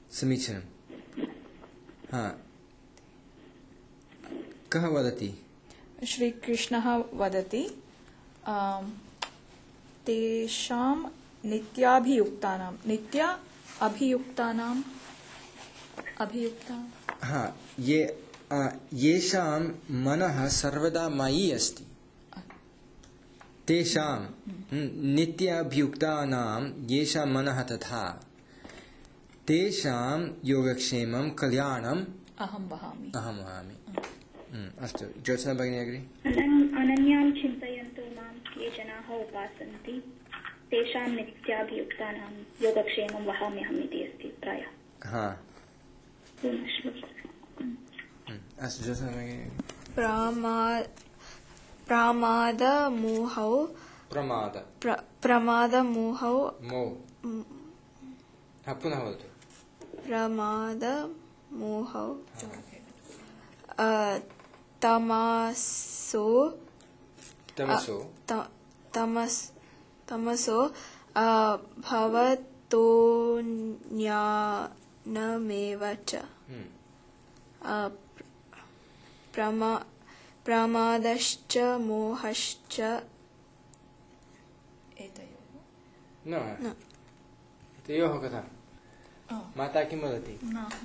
समीचीनं। कः वदति? श्रीकृष्णः वदति तेषां नित्य अभियुक्तानां हाँ येषां मनः सर्वदा मयि अस्ति तेषां नित्याभियुक्तानां येषां मनः तथा तेषां योगक्षेमं कल्याणम् अहं वहामि अस्तु ज्योत्स्ना भगिनी अग्रे अनन्यान् चिन्तयन्तु मां ये जनाः उपासन्ति तेषां नित्याभियुक्तानां योगक्षेमं वहाम्यहम् इति अस्ति प्रायः हाँ अस्तु ज्योत्स्ना भगिनी प्रमादमोहौ पुनः वदतु प्रमादमोहौ तमसो भवतोऽज्ञानमेव च प्रमादश्च मोहश्च तयोः कथा माता किं वदति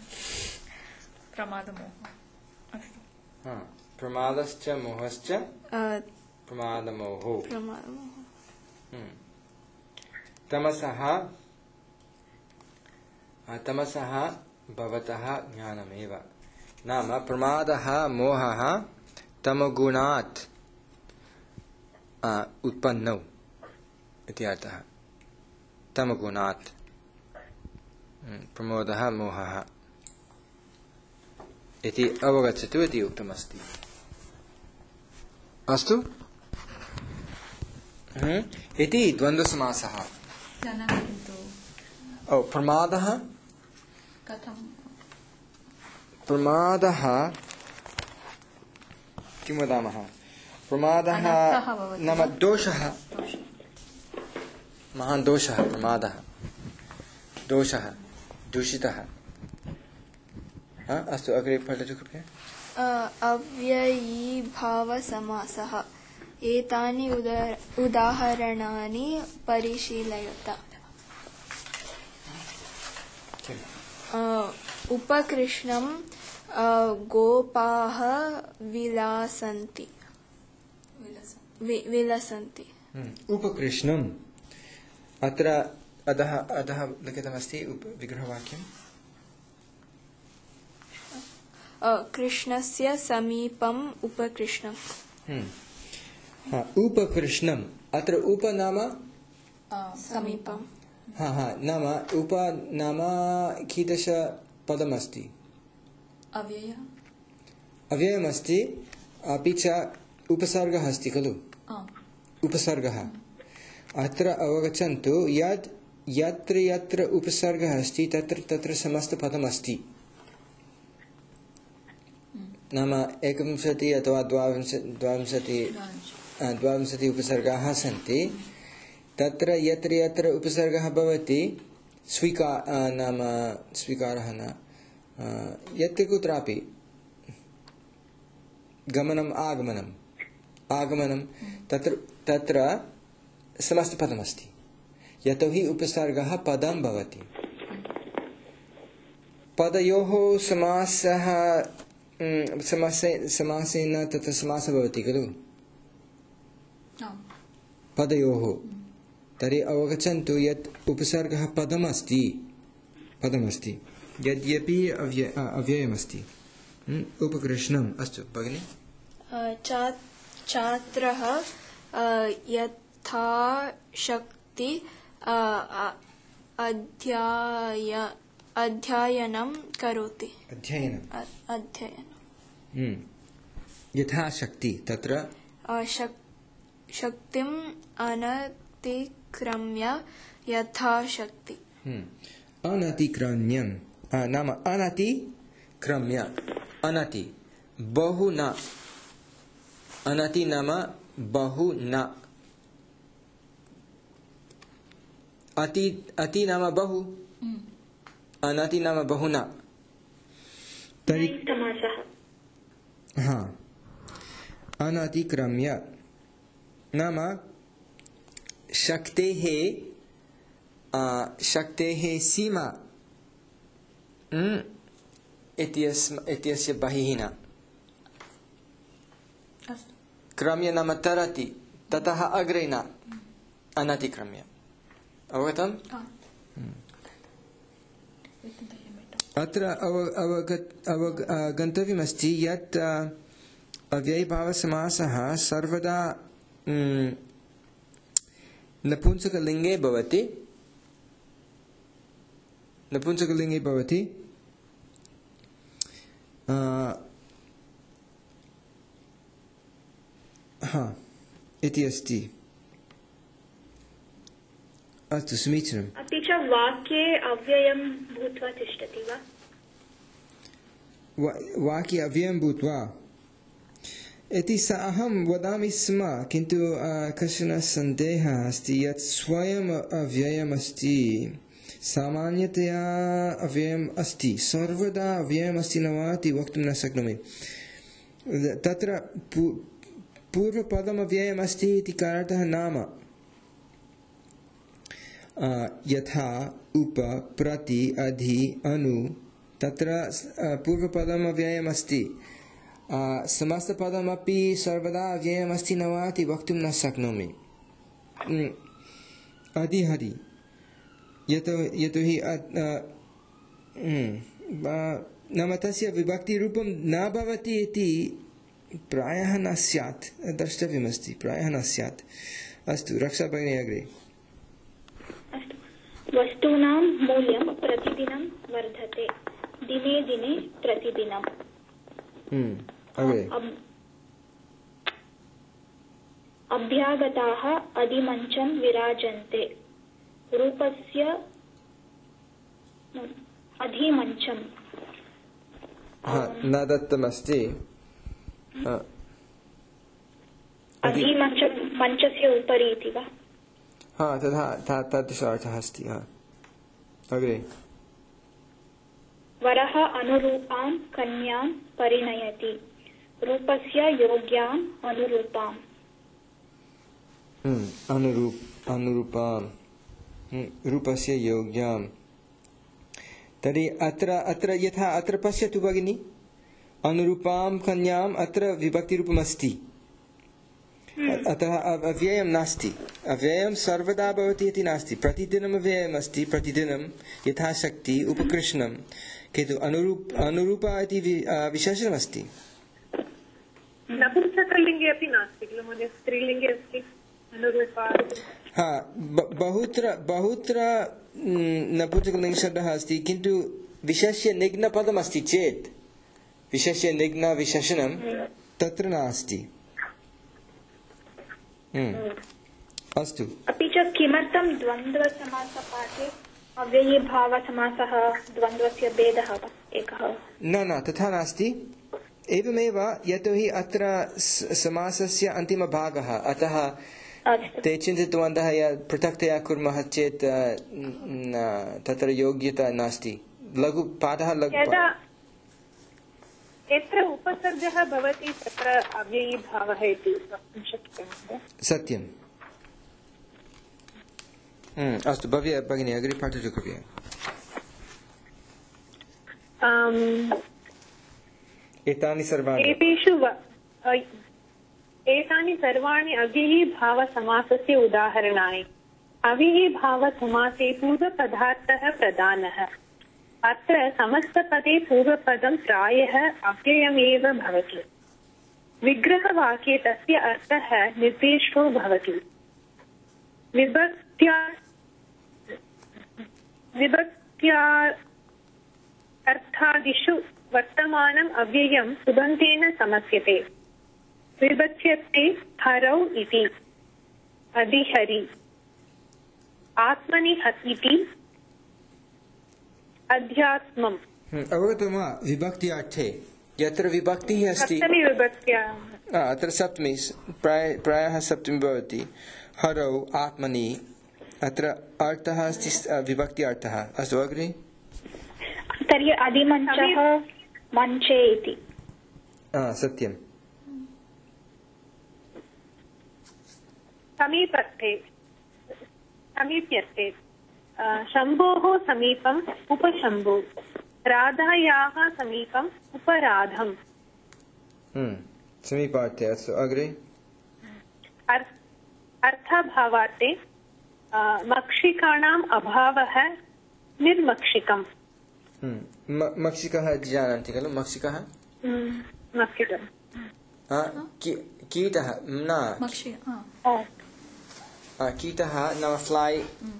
प्रमादश्च मोहश्च प्रमादमोहो तमसः भवतः ज्ञानमेव नाम प्रमादः मोहः तमगुणात् उत्पन्नौ इति अर्थः तमगुणात् प्रमोदः मोहः इति अवगच्छतु इति उक्तमस्ति अस्तु इति द्वन्द्वसमासः प्रमादः किं वदामः प्रमादः नाम दोषः महान् दोषः प्रमादः दोषः दूषितः अस्तु अग्रे पठतु कृपया अव्ययीभावसमासः एतानि उदाहरणानि परिशीलयत उपकृष्णं गोपाः विलसन्ति उपकृष्णम् अत्र अधः लिखितमस्ति विग्रहवाक्यम् कृष्णस्य समीपम् उपकृष्णम् उपकृष्णम् अत्र उप नाम समीपम् नाम उप नाम कीदृश पदमस्ति अव्ययमस्ति अपि च उपसर्गः अस्ति खलु उपसर्गः अत्र अवगच्छन्तु यत्र यत्र उपसर्गः अस्ति तत्र तत्र समस्तपदमस्ति नाम 21 अथवा 22 उपसर्गाः सन्ति तत्र यत्र यत्र उपसर्गः भवति स्वीकारः न यत्र कुत्रापि गमनम् आगमनं तत्र समस्तपदमस्ति यतोहि उपसर्गः पदं भवति पदयोः समासेन तत्र समासः भवति खलु पदयोः तर्हि अवगच्छन्तु यत् उपसर्गः पदमस्ति यद्यपि अव्ययमस्ति उपकृष्णम् अस्तु भगिनि छात्रः यथाशक्ति अध्ययनं करोति यथाशक्ति तत्र शक्तिम् अनतिक्रम्य यथाशक्ति अनतिक्रम्यं नाम अनतिक्रम्य अनति बहु न अनति नाम बहु न अति नाम बहु अनति नाम बहु न अनतिक्रम्य नाम शक्तेः सीमा इत्यस्य बहिः न क्रम्य नाम तरति ततः अग्रे न अनतिक्रम्य अवगतम् अत्र अवगन्तव्यमस्ति यत् अव्ययीभावसमासः सर्वदा नपुंसकलिङ्गे भवति इति अस्ति अस्तु समीचीनम् अपि च वाक्ये अव्ययं भूत्वा तिष्ठति वा वाक्ये अव्ययं भूत्वा इति अहं वदामि स्म किन्तु कश्चन सन्देहः अस्ति यत् स्वयम् अव्ययमस्ति सामान्यतया अव्ययम् अस्ति सर्वदा अव्ययमस्ति न वा इति वक्तुं न शक्नोमि तत्र पूर्वपदम् अव्ययमस्ति इति कारणतः नाम यथा उप प्रति अधि अनु तत्र पूर्वपदम् अव्ययमस्ति समस्तपदमपि सर्वदा अव्ययमस्ति न वा इति वक्तुं न शक्नोमि अधिहरि यतोहि नाम तस्य विभक्तिरूपं न भवति इति प्रायः न स्यात् द्रष्टव्यमस्ति प्रायः न स्यात् अस्तु रक्षा भगिनी अग्रे वस्तूनां मूल्यं प्रतिदिनं वर्धते दिने दिने प्रतिदिनम् अभ्यागताः अधिमञ्चं विराजन्ते रूपस्य अधिमञ्चं न दत्तमस्ति अधिमञ्चं मञ्चस्य उपरि इति वा तथा तादृशः अस्ति अग्रे वरः अनुरूपां कन्यां परिणयति रूपस्य योग्याम् अनुरूपाम् अनुरूपां रूपस्य योग्यां तर्हि अत्र यथा अत्र पश्यतु भगिनी अनुरूपां कन्याम् अत्र विभक्तिरूपमस्ति अतः अव्ययं नास्ति अव्ययं सर्वदा भवति इति नास्ति प्रतिदिनम् अव्ययम् अस्ति प्रतिदिनं यथाशक्ति उपकृष्णं किन्तु अनुरूपा इति विशेषणमस्ति नपुंसकलिङ्गे अपि नास्ति खलु महोदय स्त्रीलिङ्गे अस्ति अनुरूपा बहुत्र नपुंसकलिङ्गशब्दः अस्ति किन्तु विशेष्य निघ्नपदमस्ति चेत् विशेष्य निघ्नविशेषणं तत्र नास्ति अस्तु अपि च किमर्थं द्वन्द्वसमासपाठे अव्ययीभावसमासः द्वन्द्वस्य भेदः वा एकः न तथा नास्ति एवमेव यतोहि अत्र समासस्य अन्तिमभागः अतः ते चिन्तितवन्तः यत् पृथक्तया कुर्मः चेत् तत्र योग्यता नास्ति लघुपाठः यत्र उपसर्गः भवति तत्र अव्ययीभावः इति वक्तुं शक्यते सत्यम् अस्तु भव्य भगिनी अग्रे पाठयतु कृपया एतानि सर्वाणि अव्ययीभावसमासस्य उदाहरणानि अव्ययीभावसमासे पूर्वपदार्थः प्रधानः अत्र समस्तपदे पूर्वपदं प्रायः अव्ययमेव भवति विग्रहवाक्ये तस्य अर्थः निर्देशो भवति विभक्त्यार्थादिषु वर्तमानम् अव्ययं सुबन्तेन समस्यते विभज्यते हरौ इति अधिहरि आत्मनि इति अध्यात्मम् अवगतं वा विभक्त्यार्थे यत्र विभक्तिः अस्ति अत्र सप्तमी प्रायः सप्तमी भवति हरौ आत्मनि अत्र अर्थः अस्ति विभक्त्यार्थः अस्तु अग्रे तर्हि अधिमञ्चः मञ्चे इति सत्यम् समीप्यर्थे शम्भोः समीपम् उपशम्भु राधायाः समीपम् उपराधम् समीपार्थे अस्तु अग्रे अर्थभावार्थे मक्षिकाणाम् अभावः निर्मक्षिकम् मक्षिकः इति जानन्ति खलु मक्षिकः मक्षिकम् कीटः न कीटः नाम फ्लै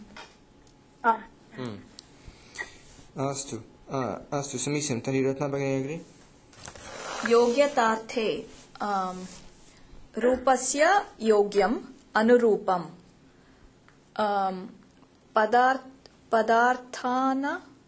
अस्तु अस्तु समीचीनं तर्हि रत्ना भगिनी अग्रे योग्यतार्थे रूपस्य योग्यम् अनुरूपम् पदार्थान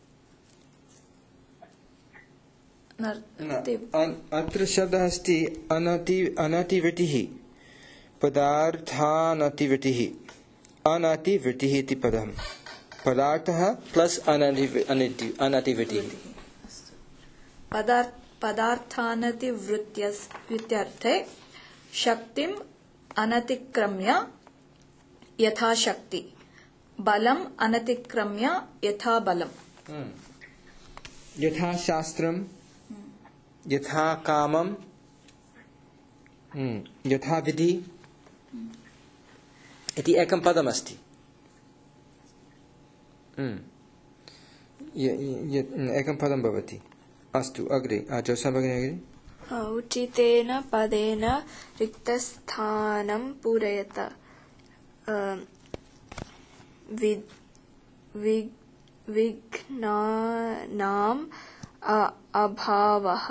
अत्र शब्दः अस्ति अनतिवृत्तिः पदार्थानतिवृत्तिः अनतिवृत्तिः इति पदं पदार्थः प्लस अनतिवृत्तिः पदार्थानतिवृत्त्यर्थे शक्तिम् अनतिक्रम्य यथाशक्ति बलम् अनतिक्रम्य यथा बलम् यथा शास्त्रं यथा कामं यथा विधि इति एकं पदमस्ति एकं पदं भवति अस्तु अग्रे जोत्स्ना भगिनी अग्रे उचितेन पदेन रिक्तस्थानं पूरयत विघ्नानाम् अभावः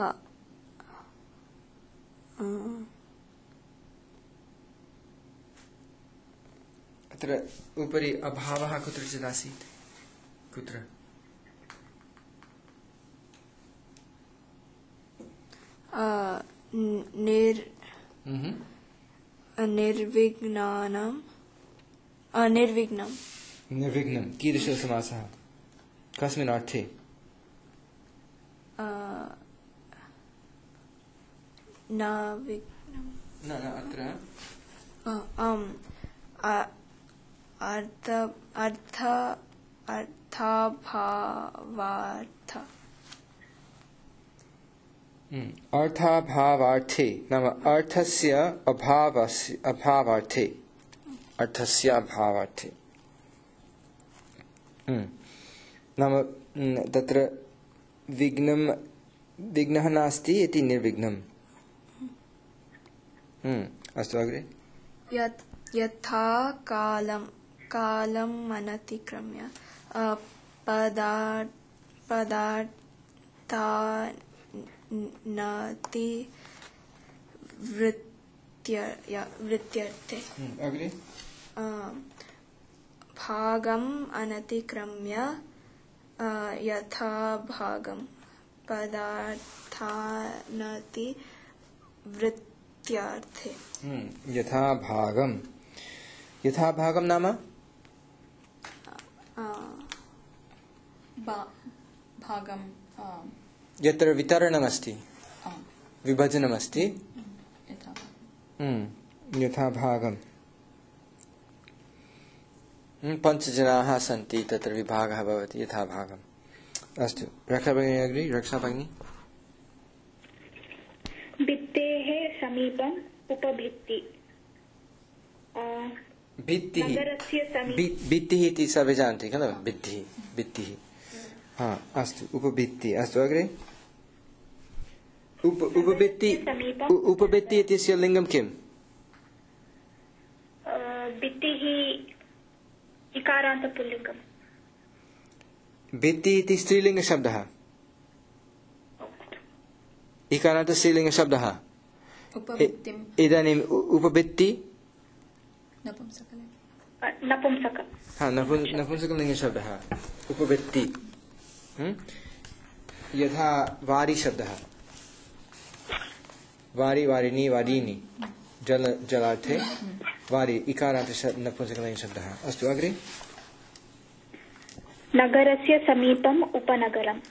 अत्र उपरि अभावः कुत्रचित् आसीत् कुत्र निर्विघ्नं कीदृशः समासः कस्मिन् अर्थे अर्थाभावार्थे नाम अर्थस्य अभावार्थे नाम तत्र विघ्नः नास्ति इति निर्विघ्नम् अस्तु अग्रे यथा कालम् अनतिक्रम्य वृत्त्यर्थे अग्रे भागम् अनतिक्रम्य यथा भागम् पदार्थानति वृत्त्यर्थे यथा भागं नाम भागं यत्र वितरणमस्ति विभजनमस्ति यथा भागं 5 जनाः सन्ति तत्र विभागः भवति यथा भागम् अस्तु रक्षा भगिनी अग्रे रक्षा भगिनी भित्तेः समीपम् उपभित्ति भित्तिः इति सर्वे जानन्ति खलु भित्तिः हाँ अस्तु उपभित्ति अस्तु अग्रे उपभित्ति इत्यस्य लिङ्गं किम् भित्तिः इकारान्तपुल्लिङ्गम् भित्ति इति स्त्रीलिङ्गशब्दः इकारान्त स्त्रीलिङ्गशब्दः इदानीम् उपभित्ति नपुंसकलिङ्गशब्दः उपभित्ति यथा वारी शब्दः वारी वारिणी वारीनि जलार्थे वारी इकारान्त नपुंसकलिङ्गशब्दः अस्तु अग्रे नगरस्य समीपम् उपनगरम्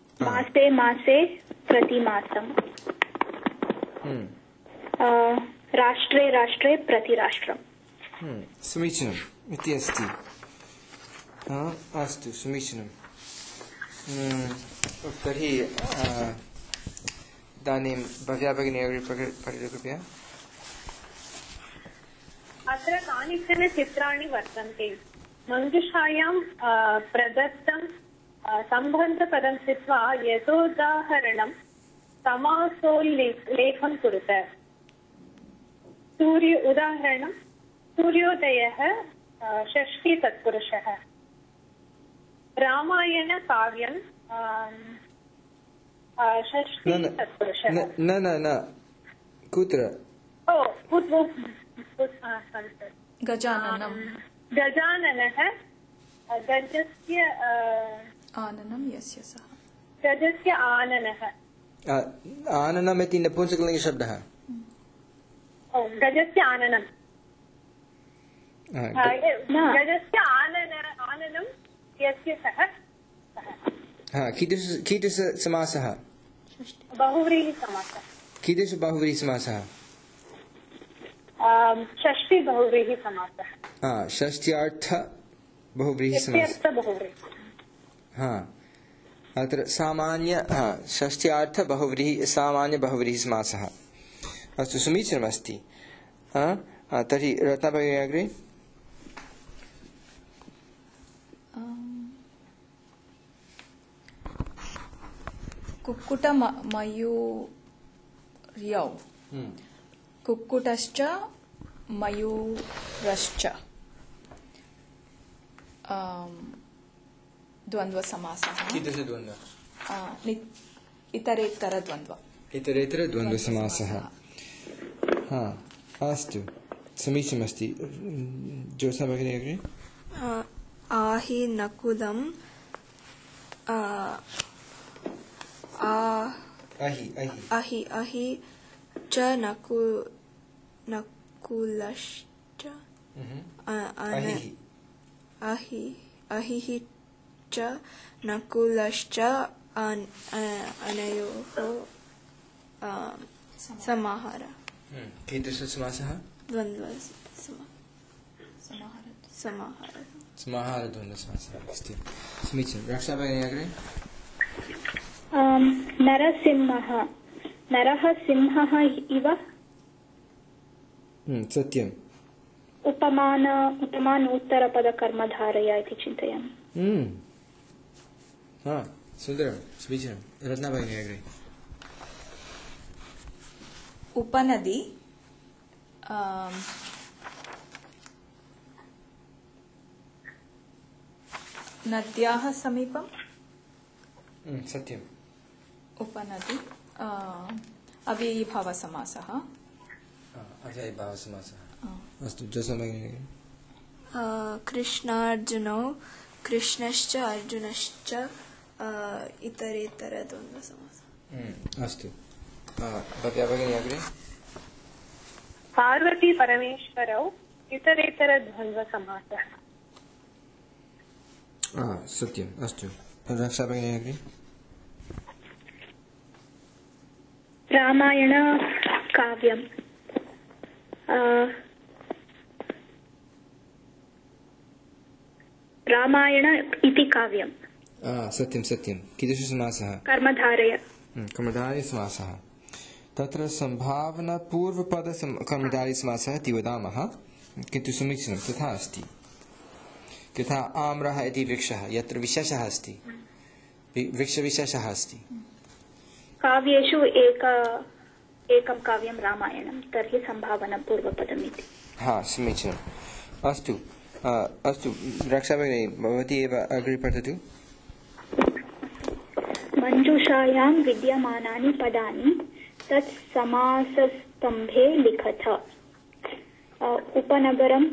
मासे प्रतिमासम् राष्ट्रे राष्ट्रे प्रतिराष्ट्रम्। समीचीनम् इति अस्ति। अस्तु समीचीनं। तर्हि इदानीं भव्या भगिनी अग्रे पठतु कृपया। अत्र कानिचन चित्राणि वर्तन्ते। मञ्जुषायां प्रदत्तं सम्बन्धपदं स्थित्वा यथोदाहरणं समासोल्लेखं कुरुत। उदाहरणं सूर्योदयः षष्ठी तत्पुरुषः। रामायणकाव्यं षष्ठी तत्पुरुषः। न कुत्र? गजाननं गजाननः गजस्य आननं यस्य सः। गजस्य आननः। आननम् इति नपुंसकलिङ्गशब्दः। गजस्य आननं। गजस्य आननं यस्य सः। कीदृशसमासः? बहुव्रीहिसमासः। कीदृशबहुव्रीहिसमासः? षष्ठी बहुव्रीहिसमासः। षष्ट्यार्थ बहुव्रीहिसमासः। अत्र सामान्य षष्ट्यार्थ सामान्य बहुव्रीहिसमासः। अस्तु समीचीनमस्ति। तर्हि रत्ना भगिनी अग्रे। कुक्कुटमयूर्यौ कुक्कुटश्च मयूरश्च द्वन्द्वसमासः। कीदृशद्वन्द्वः? इतरेतरद्वन्द्वसमासः। अस्तु समीचीनमस्ति। ज्योत्स्ना भगिनी अग्रे। आहि नकुलं अहि च नकुलश्च अहिः च नकुलश्च अनयोः समाहारः। कीदृशसमासः? समाहारद्वन्द्वसमासः अस्ति। समीचीनं। रक्षा भगिनी अग्रे। नरः सिंहः इव। सत्यम्। उपमान उत्तरपदकर्मधारय इति चिन्तयामि। सुन्दरं समीचीनं। रत्ना भगिनी अग्रे। उपनदी नद्याः समीपं। सत्यम्। उपनदी अव्ययीभावसमासः। अव्ययीभावसमासः। अस्तु ज्योत्स्ना भगिनी। कृष्णार्जुनौ कृष्णश्च अर्जुनश्च इतरेतरद्वन्द्वसमासः। अस्तु भव्या भगिनी अग्रे। पार्वती परमेश्वरौ इतरेतरद्वन्द्वसमासः। सत्यम्। अस्तु रक्षा भगिनी अग्रे। रामायणकाव्यं रामायण इति काव्यं। सत्यं। कीदृशसमासः? कर्मधारयसमासः। तत्र सम्भावनापूर्वपद कर्मधारयसमासः इति वदामः, किन्तु समीचीनं तथा अस्ति। यथा आम्रः इति वृक्षः, यत्र विशेषः अस्ति, वृक्षविशेषः अस्ति। काव्येषु एकं काव्यं रामायणं, तर्हि सम्भावनापूर्वपदम् इति। समीचीनम्। अस्तु रक्षा भगिनी भवती एव अग्रे पठतु। मञ्जूषायां विद्यमानानि पदानि तत् समासस्तम्भे लिखत। उपनगरम्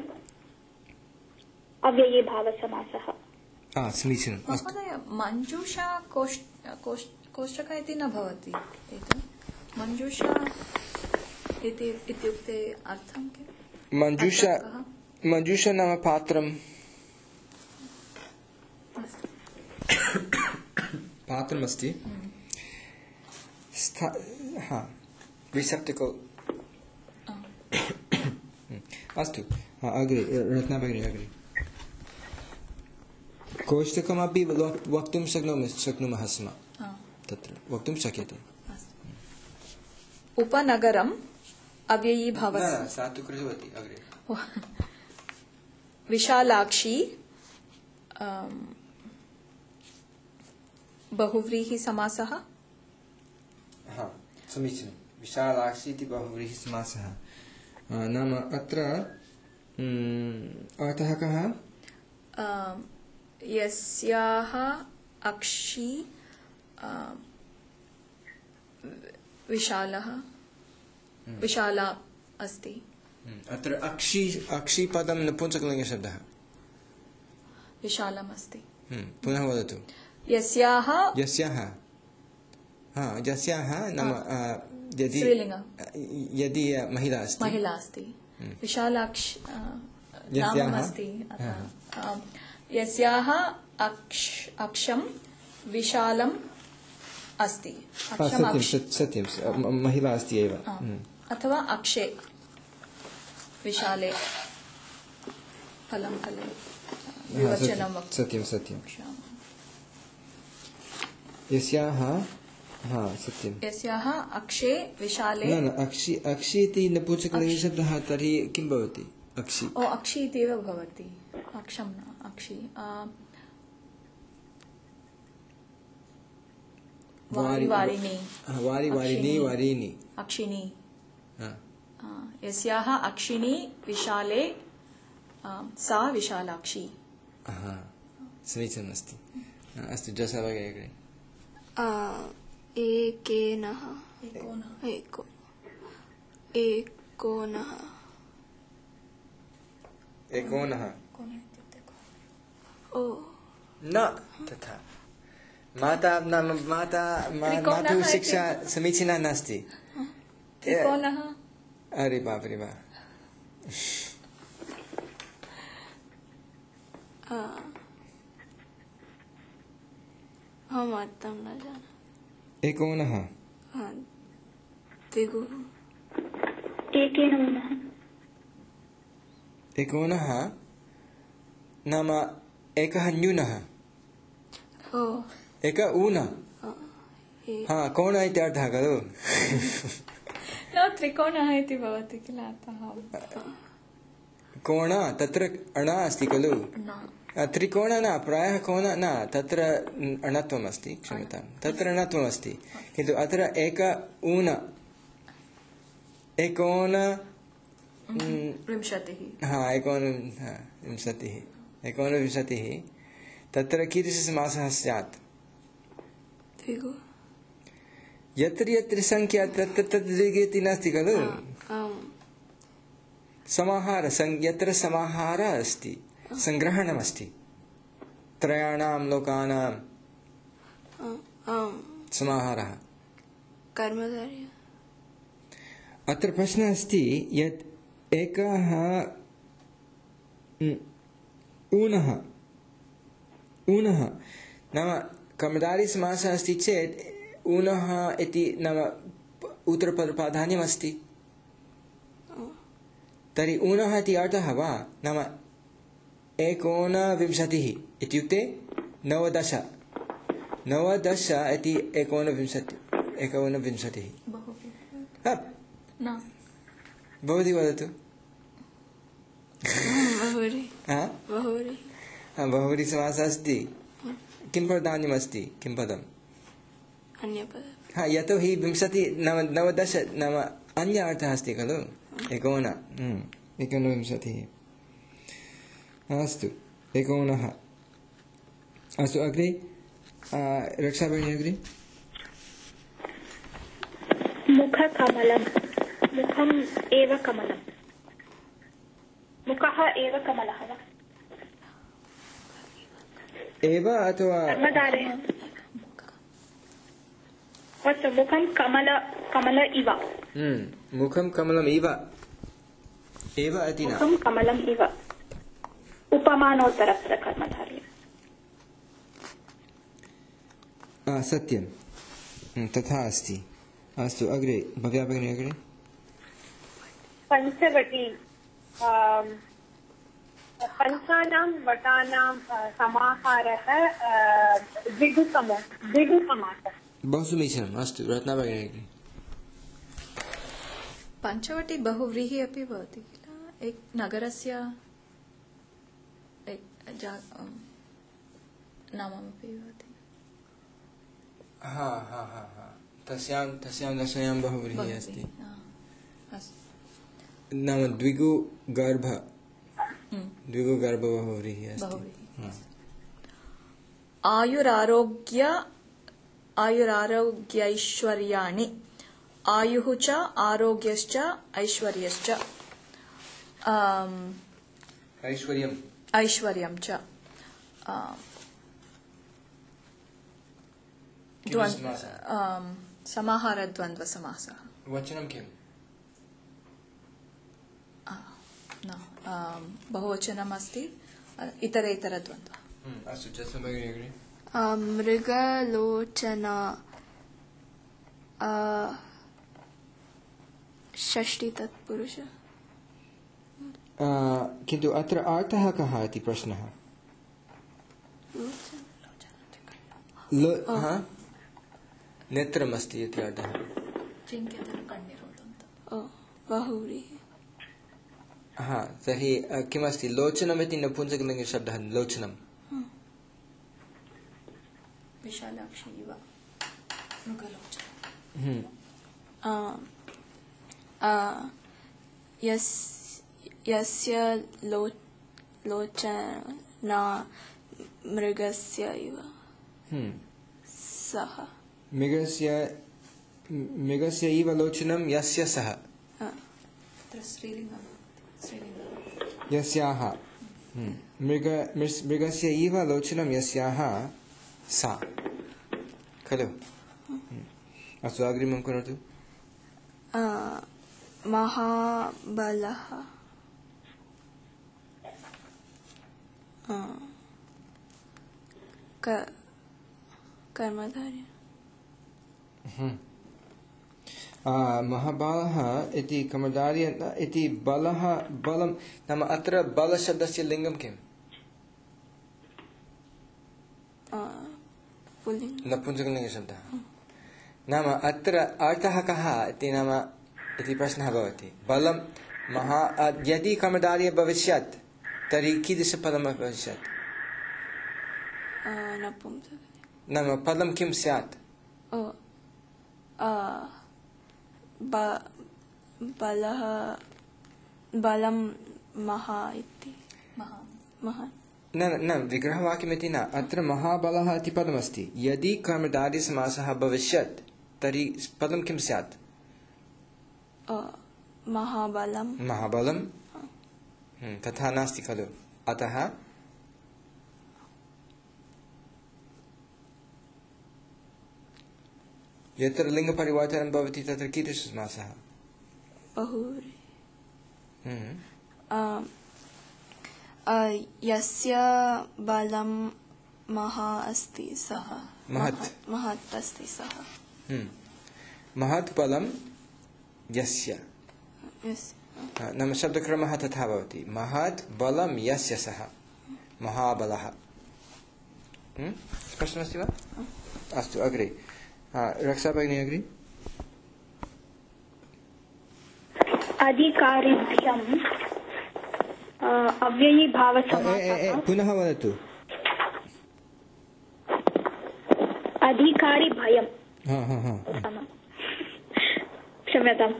अव्ययीभावसमासः। समीचीनम्। महोदय मञ्जूषा कोष्टक इति न भवति। मञ्जूषा इत्युक्ते अर्थं किम्? मञ्जूषा नाम पात्रम्। पात्रमस्ति। रिसेप्टिकल्। अस्तु अग्रे रत्ना भगिनी अग्रे कोष्टकमपि वक्तुं शक्नुमः स्म तत्र वक्तुं शक्यते उपनगरम् अव्ययीभावस्य सा तु कृतवती अग्रे विशालाक्षी बहुव्रीहिसमासः समीचीनं विशालाक्षी इति बहुव्रीहिसमासः नाम अत्र अर्थः कः यस्याः अक्षी विशाला अस्ति अत्र अक्षी पदं नपुंसकलिङ्गशब्दः विशालम् अस्ति पुनः वदतु यस्याः नाम यदि महिला अस्ति विशालाक्षी नाम अस्ति यस्याः अक्षं विशालम् अस्ति सत्यं महिला अस्ति एव अथवा अक्षे विशाले फलं फले विवचनं सत्यं यस्याः सत्यं यस्याः अक्षे विशाले न अक्षी इति नपुंसकलिङ्गशब्दः तर्हि किं भवति अक्षी अक्षी इत्येव भवति अक्षं न अक्षी वारिणी अक्षिणी यस्याः अक्षिणी विशाले सा विशालाक्षी समीचीनमस्ति अस्तु जसा भगिनी एकोनः न तथा मातुः शिक्षा समीचीना नास्ति अरे बाप रे बाप हम अर्थं न जाना एकोनः एकोनः नाम एकः न्यूनः एक ऊन कोण इति अर्थः खलु न त्रिकोणः इति भवति किल कोण तत्र अण अस्ति खलु त्रिकोण न प्रायः कोण न तत्र अणत्वम् अस्ति क्षम्यतां तत्र अणत्वम् अस्ति किन्तु अत्र एक ऊन एकोनविंशतिः तत्र कीदृशसमासः स्यात् यत्र यत्र संख्या तत्र द्विगेति नास्ति खलु समाहार यत्र समाहारः अस्ति संग्रहणमस्ति त्रयाणां लोकानां समाहारः कर्मधारय अत्र प्रश्नः अस्ति यत् एकः ऊनः नाम कर्मधारी समासः अस्ति चेत् ऊनः इति नाम उत्तरपदप्राधान्यमस्ति तर्हि ऊनः इति अर्थः वा नाम 19 इत्युक्ते 90 इति 19 भवती वदतु बहुव्रीहि समासः अस्ति किं प्राधान्यमस्ति किं पदम् यतोहि 20 90 नाम अन्य अर्थः अस्ति खलु 19 अस्तु एकोनः अस्तु अग्रे रक्षा भगिनी अग्रे मुखकमलं मुखम् एव कमलं मुखः एव कमलः वा एव अथवा कर्मधारे अस्तु मुखं कमल इव मुखं कमलम् इव एव इति न मुखं कमलम् इव उपमानोत्तरस्य कर्मधारे सत्यं तथा अस्ति अस्तु अग्रे भव्या भगिनी अग्रे पञ्चानां वटानां समाहारः द्विगुसमासः। बहु समीचीनम्। अस्तु रत्ना भगिनी। पञ्चवटी बहुव्रीहि अपि भवति किल, एक नगरस्य नाममपि भवति। तस्यां दशायां बहुव्रीहि अस्ति। नाम द्विगुगर्भ बहुव्रीहि अस्ति। आयुरारोग्यैश्वर्याणि, आयुः च आरोग्यश्च ऐश्वर्यश्च। ऐश्वर्यं च समाहारद्वन्द्वसमासः। वचनं किम्? बहुवचनम् अस्ति, इतरेतरद्वन्द्वः। अस्तु चेत् भगिनी। मृगलोचना षष्ठी तत्पुरुष। किन्तु अत्र अर्थः कः इति प्रश्नः। नेत्रमस्ति इति अर्थः। बहुव्रीहि। तर्हि किमस्ति? लोचनम् इति नपुंसकलिङ्गशब्दः। लोचनं विशालाक्षी इव मृगलोचन। यस्य लोचना मृगस्य इव सः। मृगस्य इव लोचनं यस्य सः। यस्याः। मृगस्य इव लोचनं यस्याः सा खलु। अस्तु अग्रिमं करोतु। महाबलः कर्मधारय। महाबलः इति कर्मधारय इति बलः बलं नाम अत्र बलशब्दस्य लिङ्गं किम्? नपुंसकलिङ्गशब्दः। नाम अत्र अर्थः कः इति नाम इति प्रश्नः भवति। बलं यदि कर्मधारय भविष्यत् तर्हि कीदृशपदं भविष्यत्? नाम पदं किं स्यात्? बलः बलं महा इति। न विग्रहवाक्यमिति न। अत्र महाबलः इति पदमस्ति। यदि कर्मधारयसमासः भविष्यत् तर्हि पदं किं स्यात्? महाबलं। तथा नास्ति खलु। अतः यत्र लिङ्गपरिवर्तनं भवति तत्र कीदृशसमासः? यस्य बलं महा अस्ति सः। महत् अस्ति सः। महत् बलं यस्य। नाम शब्दक्रमः तथा भवति। महत् बलं यस्य सः महाबलः। स्पष्टमस्ति वा? अस्तु अग्रे। रक्षा भगिनी अग्रे। अधिकारिभ्यम् अव्ययीभावसमासः। पुनः वदतु। अधिकारिभयम्। क्षम्यताम्।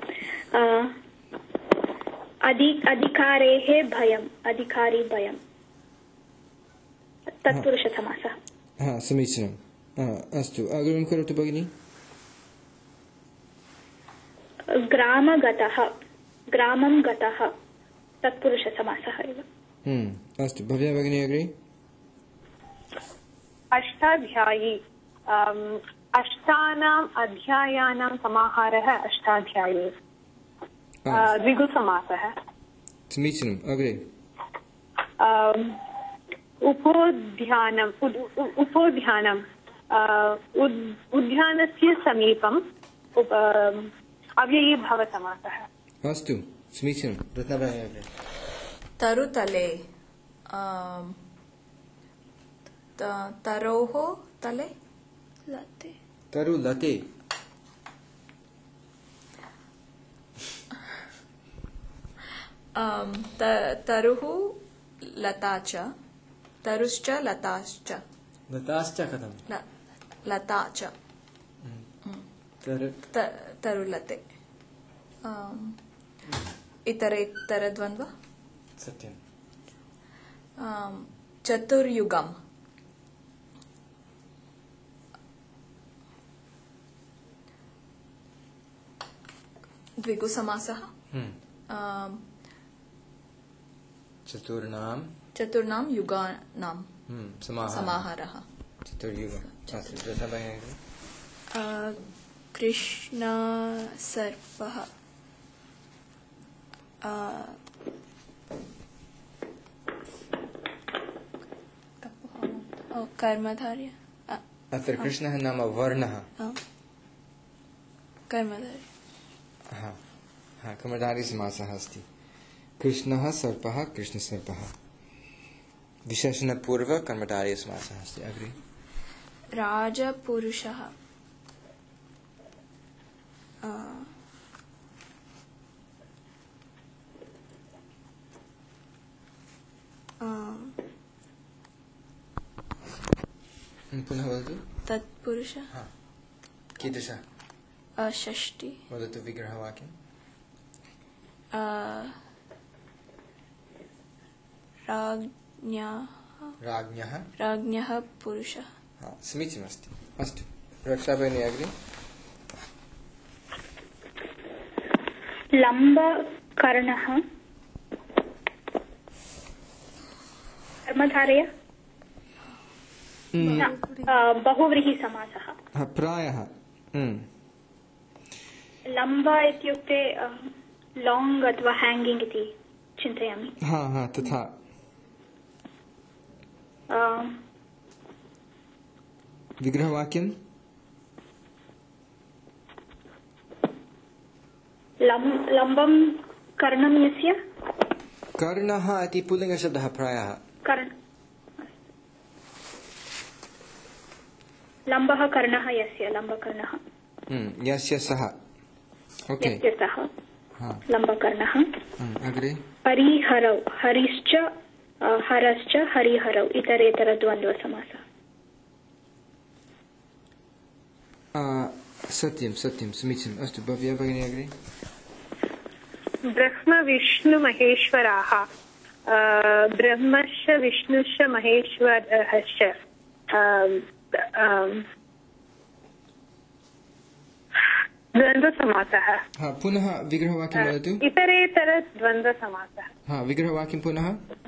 अधिकारेः भयम्। अधिकारिभयम् तत्पुरुषसमासः। समीचीनम्। अस्तु अग्रिमं करोतु भगिनी। ग्रामगतः। ग्रामं गतः तत्पुरुषसमासः एव। अस्तु भव्या भगिनी अग्रे। अष्टाध्यायी। अष्टानाम् अध्यायानां समाहारः अष्टाध्यायी। द्विगुसमासः। समीचीनम्। अग्रे। उपोद्यानम्। उद्यानस्य समीपम् अव्ययीभावसमासः। अस्तु समीचीनं। रत्नाभगिनी अग्रे। तरुतले तरोः तले लते तरुलते तरुः लता च तरुश्च लताश्च लताश्च कथं लता च तरुलते इतरेतरद्वन्द्व सत्यं चतुर्युगम् द्विगुसमासः चतुर्णां युगानां समाहारः चतुर्युगम् कृष्णसर्पः कर्मधार्य अत्र कृष्णः नाम वर्णः कर्मधार्य कर्मधारी समासः अस्ति कृष्णः सर्पः कृष्णसर्पः विशेषणपूर्व कर्मधारी समासः अस्ति अग्रे राजपुरुषः पुनः वदतु तत्पुरुषः कीदृशः षष्टि वदतु विग्रहवाक्यं राज्ञः पुरुषः समीचीनमस्ति अस्तु रक्षाभगिनी अग्रे लम्बकर्णः कर्मधारय बहुव्रीहिसमासः प्रायः लम्ब इत्युक्ते लाङ्ग् अथवा हेङ्गिङ्ग् इति चिन्तयामि तथा विग्रहवाक्यं लम्बं कर्णं यस्य कर्णः इति पुल्लिङ्गशब्दः प्रायः लम्बः कर्णः यस्य लम्बकर्णः यस्य सः ओके यस्य सः लम्बकर्णः अग्रे हरिहरौ हरिश्च हरश्च हरिहरौ इतरेतरद्वन्द्वसमासः सत्यं सत्यं समीचीनम् अस्तु भव्या भगिनी अग्रे ब्रह्मविष्णुमहेश्वराः ब्रह्मश्च विष्णुश्च महेश्वरश्च द्वन्द्वसमासः पुनः विग्रहवाक्यं वदतु इतरेतरद्वन्द्वसमासः विग्रहवाक्यं पुनः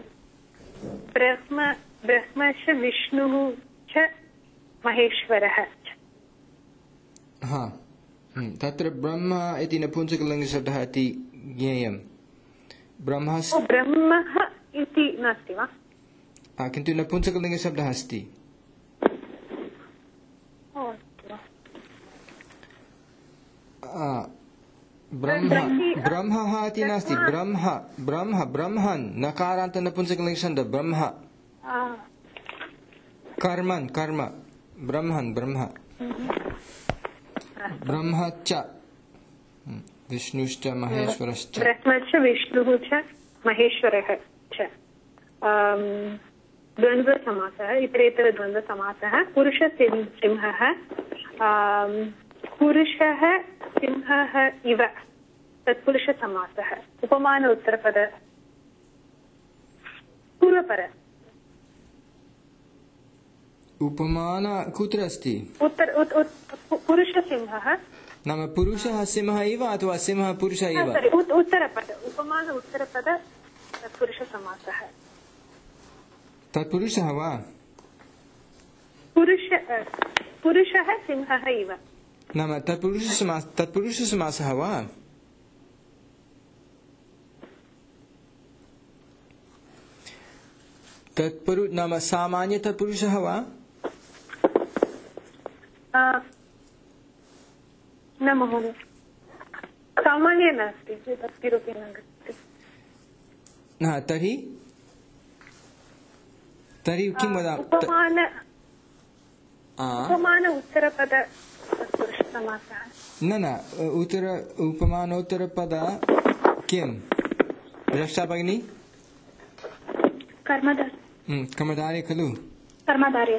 ब्रह्मश्च विष्णुः च महेश्वरः तत्र ब्रह्म इति नपुंसकलिङ्गशब्दः इति ज्ञेयं ब्रह्मः इति नास्ति वा किन्तु नपुंसकलिङ्गशब्दः अस्ति ब्रह्मः इति नास्ति ब्रह्मन् नकारान्त नपुंसकलिङ्गशब्दः ब्रह्म कर्मन् कर्म ब्रह्मन् ब्रह्म ब्रह्मश्च विष्णुश्च महेश्वरश्च ब्रह्मश्च विष्णुः च महेश्वरः च द्वन्द्वसमासः इतरेतरद्वन्द्वसमासः पुरुषसिंहः पुरुषः सिंहः इव तत्पुरुषसमासः उपमान उत्तरपद पूर्वपर उपमान कुत्र अस्ति पुरुषसिंहः नाम पुरुषः सिंहः इव अथवा सिंहः पुरुषः इव उत्तरपद उपमान उत्तरपद तत्पुरुषसमासः तत्पुरुषः वा पुरुषः सिंहः इव नाम तत्पुरुषसमासः वा नाम सामान्य तत्पुरुषः वा न महोदय सामान्य नास्ति तर्हि किं वदामः? उपमान उत्तरपद तत्पुरुषसमासः। न उपमानोत्तरपद किं रक्षा भगिनी? कर्मधारे खलु? कर्मधारे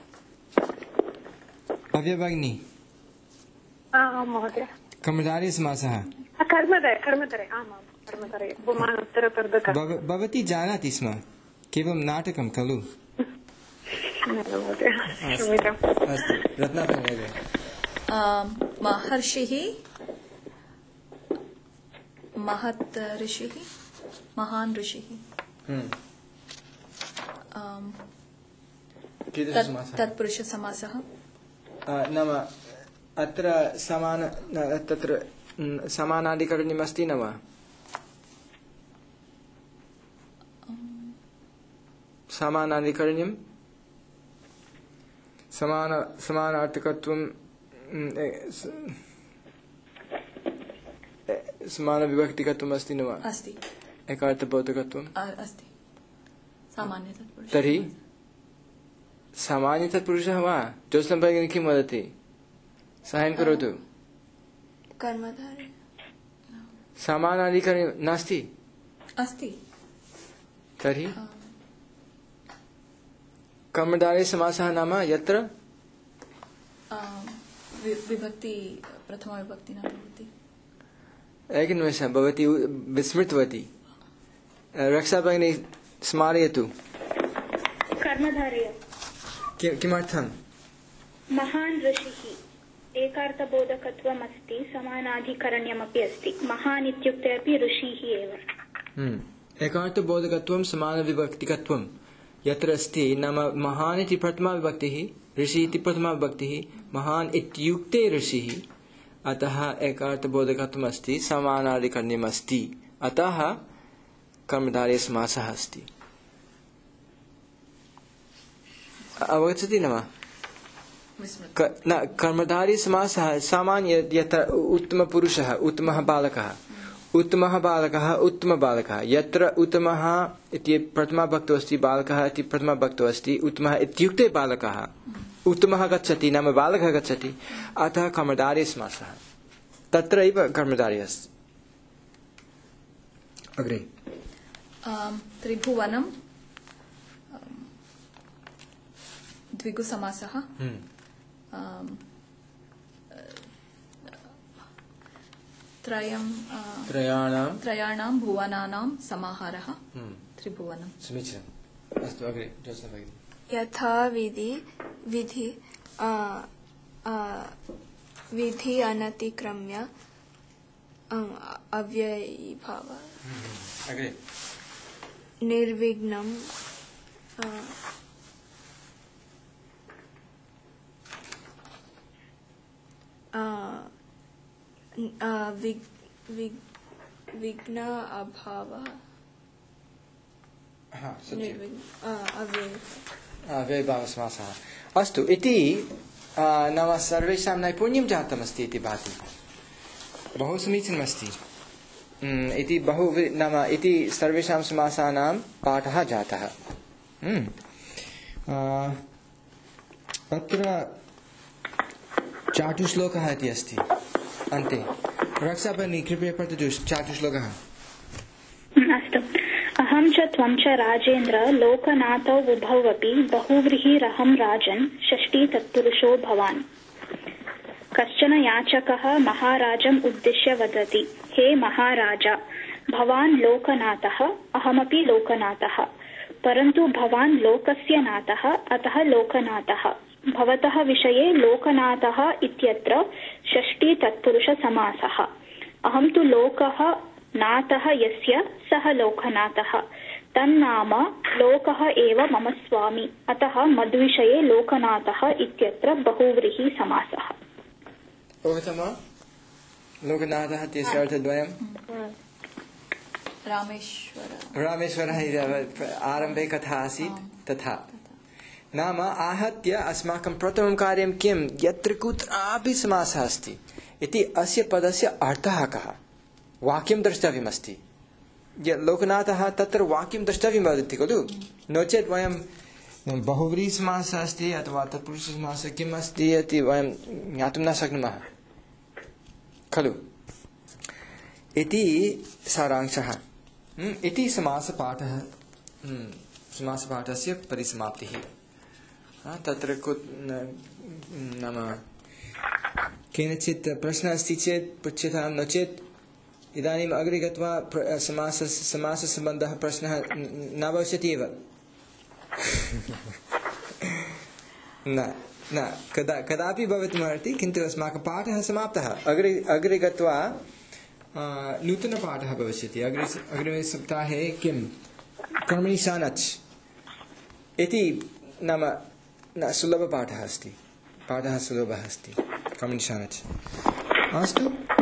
भव्य भगिनी महोदय कर्मधारे समासः। कर्मधारे उपमानोत्तरपद। भवती जानाति स्म, केवलं नाटकं खलु? महर्षिः, महत् ऋषिः, महान् ऋषिः, तत्पुरुषसमासः। नाम अत्र तत्र समानाधिकरण्यमस्ति न वा? समानाधिकरण्यं समानार्थकत्वं समानविभक्तिकत्वम् अस्ति न वा? अस्ति। एकार्थबोधकत्वम् अस्ति। सामान्यतत्पुरुषः। तर्हि सामान्यतत्पुरुषः वा? ज्योत्स्ना भगिनी किं वदति? साहाय्यं करोतु। कर्मधारे समानाधिकरण्यं नास्ति? अस्ति। तर्हि कर्मधारे समासः नाम यत्र विभक्ति प्रथमाविभक्ति न भवति। एकनिमेषः, भवती विस्मृतवती। रक्षा भगिनी स्मारयतु। कर्मधारय किमर्थं? महान् ऋषिः एकार्थबोधकत्वम् अस्ति, समानाधिकरण्यमपि अस्ति। महान् इत्युक्ते अपि ऋषिः एव। एकार्थबोधकत्वं समानविभक्तिकत्वं यत्र अस्ति, नाम महान् इति प्रथमा विभक्तिः, ऋषि इति प्रथमा विभक्तिः, महान् इत्युक्ते ऋषिः, अतः एकार्थबोधकत्वम् अस्ति, समानाधिकरण्यम् अस्ति, अतः कर्मधारे समासः अस्ति। अवगच्छति न वा? न, कर्मधारे समासः सामान्य यत्र उत्तमपुरुषः, उत्तमः बालकः, उत्तमः बालकः, उत्तमबालकः, यत्र उत्तमः इति प्रथमा भक्तो अस्ति, बालकः इति प्रथमा भक्तो अस्ति, उत्तमः इत्युक्ते बालकः, उत्तमः गच्छति नाम बालकः गच्छति, अतः कर्मधारे समासः, तत्रैव कर्मधारे अस्ति। अग्रे त्रिभुवनं द्विगुसमासः। त्रयाणां भुवनानां समाहारः त्रिभुवनं। समीचीनम्। अस्तु, अग्रे ज्योत्स्ना भगिनी। यथा विधि अनतिक्रम्य अव्ययीभावः। अग्रे निर्विघ्नं विघ्न अभावः। अव्ययीभावसमासः। अस्तु, इति नाम सर्वेषां नैपुण्यं जातमस्ति इति भाति। बहु समीचीनमस्ति। इति बहु नाम इति सर्वेषां समासानां पाठः जातः। अत्र चाटुश्लोकः इति अस्ति अन्ते। रक्षा भगिनी कृपया पठतु चाटुश्लोकः। अस्तु। अहं च त्वं च राजेन्द्र लोकनाथौ उभौरपि बहुव्रीहिरहं राजन् षष्ठी तत्पुरुषो भवान्। कश्चन याचकः महाराजम् उद्दिश्य वदति, हे महाराज, भवान् लोकनाथः, अहमपि लोकनाथः, परन्तु भवान् लोकस्य नाथः, अतः लोकनाथः। भवतः विषये लोकनाथः इत्यत्र षष्ठी तत्पुरुषसमासः। अहं तु लोकः नाथः यस्य सः लोकनाथः, तन्नाम लोकः एव मम स्वामी, अतः मद्विषये लोकनाथः इत्यत्र बहुव्रीहि समासः। लोकनाथः इत्यस्य अर्थद्वयं रामेश्वरः आरम्भे कथा आसीत् तथा। नाम आहत्य अस्माकं प्रथमं कार्यं किं, यत्र कुत्रापि समासः अस्ति इति अस्य पदस्य अर्थः कः, वाक्यं द्रष्टव्यमस्ति। लोकनाथः तत्र वाक्यं द्रष्टव्यं वदति खलु नो चेत् वयं बहुव्रीहिसमासः अस्ति अथवा तत्पुरुषसमासः किम् अस्ति इति वयं ज्ञातुं न शक्नुमः खलु इति सारांशः इति समासपाठः समासपाठस्य परिसमाप्तिः तत्र नाम केनचित् प्रश्नः अस्ति चेत् पृच्छ्यतां नो चेत् इदानीम् अग्रे गत्वा समाससम्बन्धः प्रश्नः न भविष्यति एव न कदापि भवितुमर्हति किन्तु अस्माकं पाठः समाप्तः अग्रे गत्वा नूतनपाठः भविष्यति अग्रिमे सप्ताहे किं कर्मणि शानच् इति नाम सुलभपाठः अस्ति पाठः सुलभः अस्ति कर्मणि शानच् अस्तु